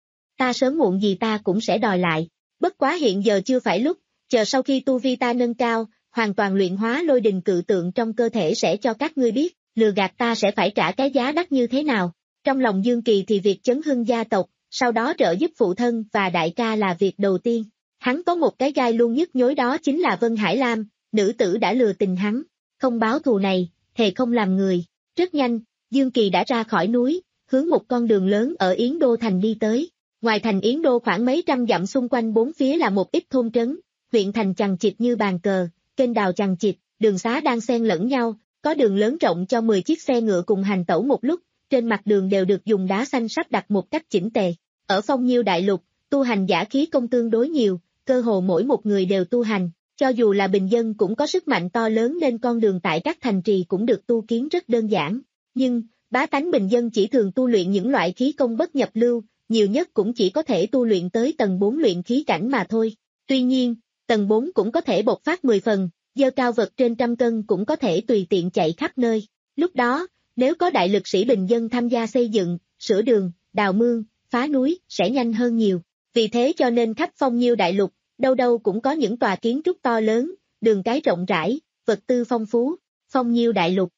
Ta sớm muộn gì ta cũng sẽ đòi lại, bất quá hiện giờ chưa phải lúc, chờ sau khi tu vi ta nâng cao, hoàn toàn luyện hóa lôi đình cự tượng trong cơ thể sẽ cho các ngươi biết, lừa gạt ta sẽ phải trả cái giá đắt như thế nào. Trong lòng Dương Kỳ thì việc chấn hưng gia tộc, sau đó trợ giúp phụ thân và đại ca là việc đầu tiên. Hắn có một cái gai luôn nhức nhối đó chính là Vân Hải Lam, nữ tử đã lừa tình hắn, không báo thù này, thề không làm người. Rất nhanh, Dương Kỳ đã ra khỏi núi, hướng một con đường lớn ở Yến Đô Thành đi tới. Ngoài thành Yến Đô khoảng mấy trăm dặm xung quanh bốn phía là một ít thôn trấn, huyện thành chằng chịt như bàn cờ, kênh đào chằng chịt, đường xá đang xen lẫn nhau, có đường lớn rộng cho mười chiếc xe ngựa cùng hành tẩu một lúc, trên mặt đường đều được dùng đá xanh sắp đặt một cách chỉnh tề. Ở Phong Nhiêu đại lục, tu hành giả khí công tương đối nhiều, cơ hồ mỗi một người đều tu hành, cho dù là bình dân cũng có sức mạnh to lớn nên con đường tại các thành trì cũng được tu kiến rất đơn giản. Nhưng, bá tánh bình dân chỉ thường tu luyện những loại khí công bất nhập lưu, nhiều nhất cũng chỉ có thể tu luyện tới tầng bốn luyện khí cảnh mà thôi. Tuy nhiên, tầng bốn cũng có thể bộc phát mười phần, dơ cao vật trên trăm cân cũng có thể tùy tiện chạy khắp nơi. Lúc đó, nếu có đại lực sĩ bình dân tham gia xây dựng, sửa đường, đào mương, phá núi, sẽ nhanh hơn nhiều. Vì thế cho nên khắp Phong Nhiêu đại lục, đâu đâu cũng có những tòa kiến trúc to lớn, đường cái rộng rãi, vật tư phong phú. Phong Nhiêu đại lục.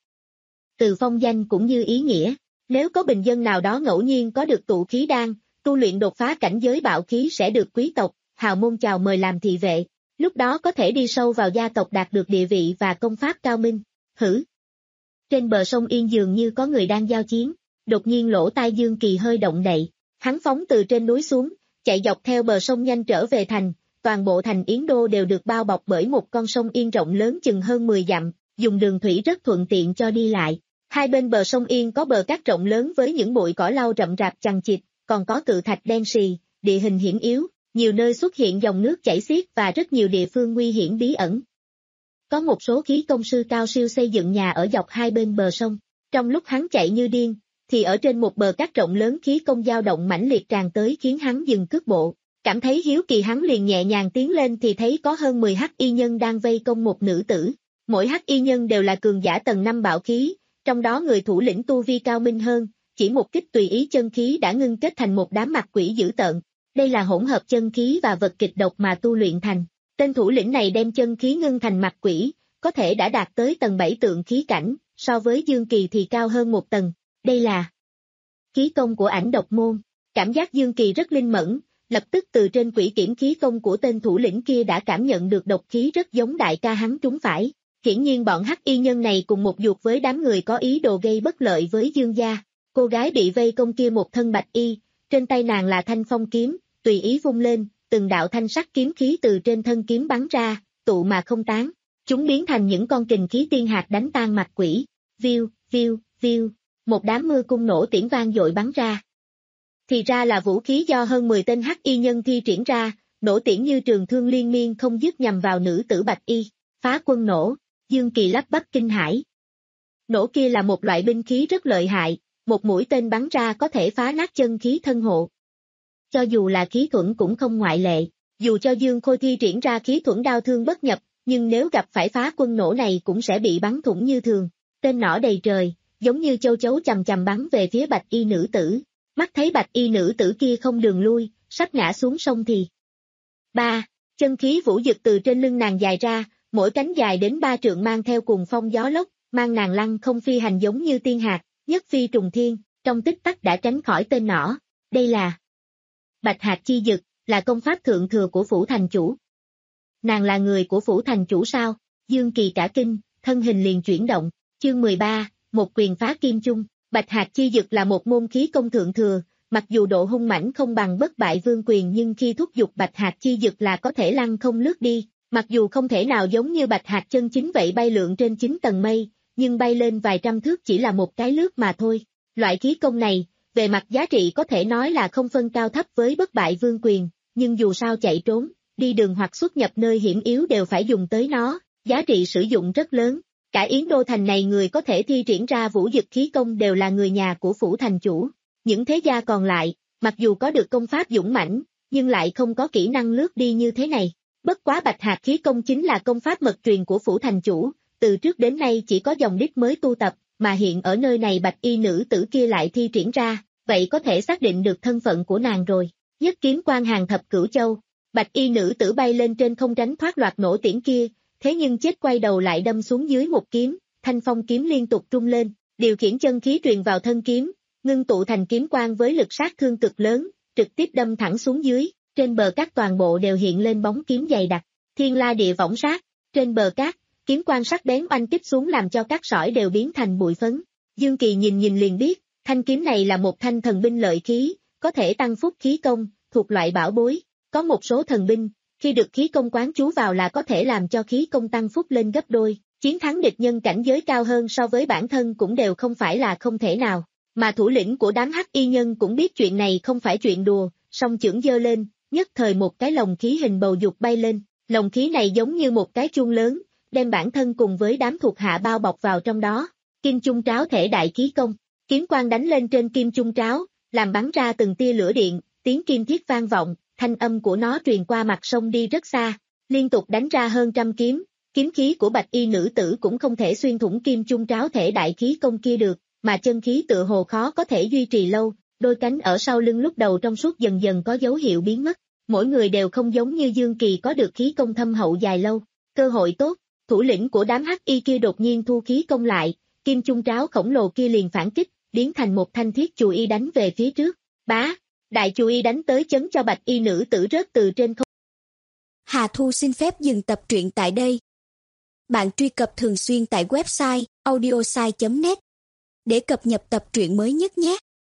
Từ phong danh cũng như ý nghĩa, nếu có bình dân nào đó ngẫu nhiên có được tụ khí đan, tu luyện đột phá cảnh giới bạo khí sẽ được quý tộc, hào môn chào mời làm thị vệ, lúc đó có thể đi sâu vào gia tộc đạt được địa vị và công pháp cao minh. Hử! Trên bờ sông Yên dường như có người đang giao chiến, đột nhiên lỗ tai Dương Kỳ hơi động đậy, hắn phóng từ trên núi xuống, chạy dọc theo bờ sông nhanh trở về thành, toàn bộ thành Yến Đô đều được bao bọc bởi một con sông Yên rộng lớn chừng hơn mười dặm, dùng đường thủy rất thuận tiện cho đi lại. Hai bên bờ sông Yên có bờ cát rộng lớn với những bụi cỏ lau rậm rạp chằng chịt, còn có cự thạch đen sì, địa hình hiểm yếu, nhiều nơi xuất hiện dòng nước chảy xiết và rất nhiều địa phương nguy hiểm bí ẩn. Có một số khí công sư cao siêu xây dựng nhà ở dọc hai bên bờ sông. Trong lúc hắn chạy như điên, thì ở trên một bờ cát rộng lớn khí công dao động mãnh liệt tràn tới khiến hắn dừng cước bộ. Cảm thấy hiếu kỳ hắn liền nhẹ nhàng tiến lên thì thấy có hơn mười hắc y nhân đang vây công một nữ tử. Mỗi hắc y nhân đều là cường giả tầng năm bạo khí, trong đó người thủ lĩnh tu vi cao minh hơn, chỉ một kích tùy ý chân khí đã ngưng kết thành một đám mặt quỷ dữ tợn. Đây là hỗn hợp chân khí và vật kịch độc mà tu luyện thành. Tên thủ lĩnh này đem chân khí ngưng thành mặt quỷ, có thể đã đạt tới tầng bảy tượng khí cảnh, so với Dương Kỳ thì cao hơn một tầng. Đây là khí công của ảnh độc môn. Cảm giác Dương Kỳ rất linh mẫn, lập tức từ trên quỷ kiểm khí công của tên thủ lĩnh kia đã cảm nhận được độc khí rất giống đại ca hắn trúng phải. Hiển nhiên bọn hắc y nhân này cùng một ruột với đám người có ý đồ gây bất lợi với Dương gia. Cô gái bị vây công kia một thân bạch y, trên tay nàng là thanh phong kiếm, tùy ý vung lên, từng đạo thanh sắc kiếm khí từ trên thân kiếm bắn ra, tụ mà không tán. Chúng biến thành những con kình khí tiên hạt đánh tan mặt quỷ. Viu, viu, View, một đám mưa cung nổ tiễn vang dội bắn ra. Thì ra là vũ khí do hơn mười tên hắc y nhân thi triển ra, nổ tiễn như trường thương liên miên không dứt nhằm vào nữ tử bạch y, phá quân nổ, Dương Kỳ lắp bắp kinh hãi. Nổ kia là một loại binh khí rất lợi hại, một mũi tên bắn ra có thể phá nát chân khí thân hộ. Cho dù là khí thuẫn cũng không ngoại lệ, dù cho Dương Khôi thi triển ra khí thuẫn đao thương bất nhập, nhưng nếu gặp phải phá quân nổ này cũng sẽ bị bắn thủng như thường. Tên nỏ đầy trời, giống như châu chấu chầm chầm bắn về phía bạch y nữ tử. Mắt thấy bạch y nữ tử kia không đường lui, sắp ngã xuống sông thì. Ba, chân khí vũ dực từ trên lưng nàng dài ra, mỗi cánh dài đến ba trượng mang theo cuồng phong gió lốc, mang nàng lăng không phi hành giống như tiên hạt, nhất phi trùng thiên, trong tích tắc đã tránh khỏi tên nỏ. Đây là Bạch Hạc chi dực, là công pháp thượng thừa của phủ thành chủ. Nàng là người của phủ thành chủ sao? Dương Kỳ cả kinh, thân hình liền chuyển động. Chương mười ba, một quyền phá kim chung. Bạch Hạc chi dực là một môn khí công thượng thừa, mặc dù độ hung mãnh không bằng bất bại vương quyền nhưng khi thúc giục Bạch Hạc chi dực là có thể lăng không lướt đi, mặc dù không thể nào giống như Bạch Hạc chân chính vậy bay lượn trên chín tầng mây, nhưng bay lên vài trăm thước chỉ là một cái lướt mà thôi. Loại khí công này, về mặt giá trị có thể nói là không phân cao thấp với bất bại vương quyền, nhưng dù sao chạy trốn, đi đường hoặc xuất nhập nơi hiểm yếu đều phải dùng tới nó, giá trị sử dụng rất lớn. Cả Yến Đô Thành này người có thể thi triển ra vũ dực khí công đều là người nhà của phủ thành chủ. Những thế gia còn lại, mặc dù có được công pháp dũng mãnh, nhưng lại không có kỹ năng lướt đi như thế này. Bất quá Bạch Hạc khí công chính là công pháp mật truyền của phủ thành chủ, từ trước đến nay chỉ có dòng đích mới tu tập, mà hiện ở nơi này bạch y nữ tử kia lại thi triển ra, vậy có thể xác định được thân phận của nàng rồi. Nhất kiếm quan hàng thập cửu châu, bạch y nữ tử bay lên trên không tránh thoát loạt nổ tiễn kia, thế nhưng chết quay đầu lại đâm xuống dưới một kiếm, thanh phong kiếm liên tục trung lên, điều khiển chân khí truyền vào thân kiếm, ngưng tụ thành kiếm quang với lực sát thương cực lớn, trực tiếp đâm thẳng xuống dưới, trên bờ cát toàn bộ đều hiện lên bóng kiếm dày đặc, thiên la địa võng sát, trên bờ cát, kiếm quang sắc bén oanh kích xuống làm cho các sỏi đều biến thành bụi phấn. Dương Kỳ nhìn nhìn liền biết, thanh kiếm này là một thanh thần binh lợi khí, có thể tăng phúc khí công, thuộc loại bảo bối, có một số thần binh, khi được khí công quán chú vào là có thể làm cho khí công tăng phúc lên gấp đôi, chiến thắng địch nhân cảnh giới cao hơn so với bản thân cũng đều không phải là không thể nào, mà thủ lĩnh của đám hắc y nhân cũng biết chuyện này không phải chuyện đùa, song chưởng giơ lên, nhất thời một cái lồng khí hình bầu dục bay lên, lồng khí này giống như một cái chuông lớn, đem bản thân cùng với đám thuộc hạ bao bọc vào trong đó, kim chung tráo thể đại khí công, kiếm quang đánh lên trên kim chung tráo, làm bắn ra từng tia lửa điện, tiếng kim thiết vang vọng, thanh âm của nó truyền qua mặt sông đi rất xa, liên tục đánh ra hơn trăm kiếm, kiếm khí của bạch y nữ tử cũng không thể xuyên thủng kim chung tráo thể đại khí công kia được, mà chân khí tựa hồ khó có thể duy trì lâu, đôi cánh ở sau lưng lúc đầu trong suốt dần dần có dấu hiệu biến mất, mỗi người đều không giống như Dương Kỳ có được khí công thâm hậu dài lâu, cơ hội tốt, thủ lĩnh của đám hắc y kia đột nhiên thu khí công lại, kim chung tráo khổng lồ kia liền phản kích, biến thành một thanh thiết chù y đánh về phía trước, bá, đại chù y đánh tới chấn cho bạch y nữ tử rớt từ trên không. Hà Thu xin phép dừng tập truyện tại đây. Bạn truy cập thường xuyên tại website audiosai chấm net để cập nhật tập truyện mới nhất nhé.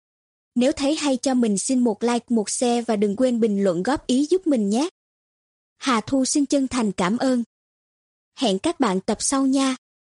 Nếu thấy hay cho mình xin một like, một share và đừng quên bình luận góp ý giúp mình nhé. Hà Thu xin chân thành cảm ơn. Hẹn các bạn tập sau nha.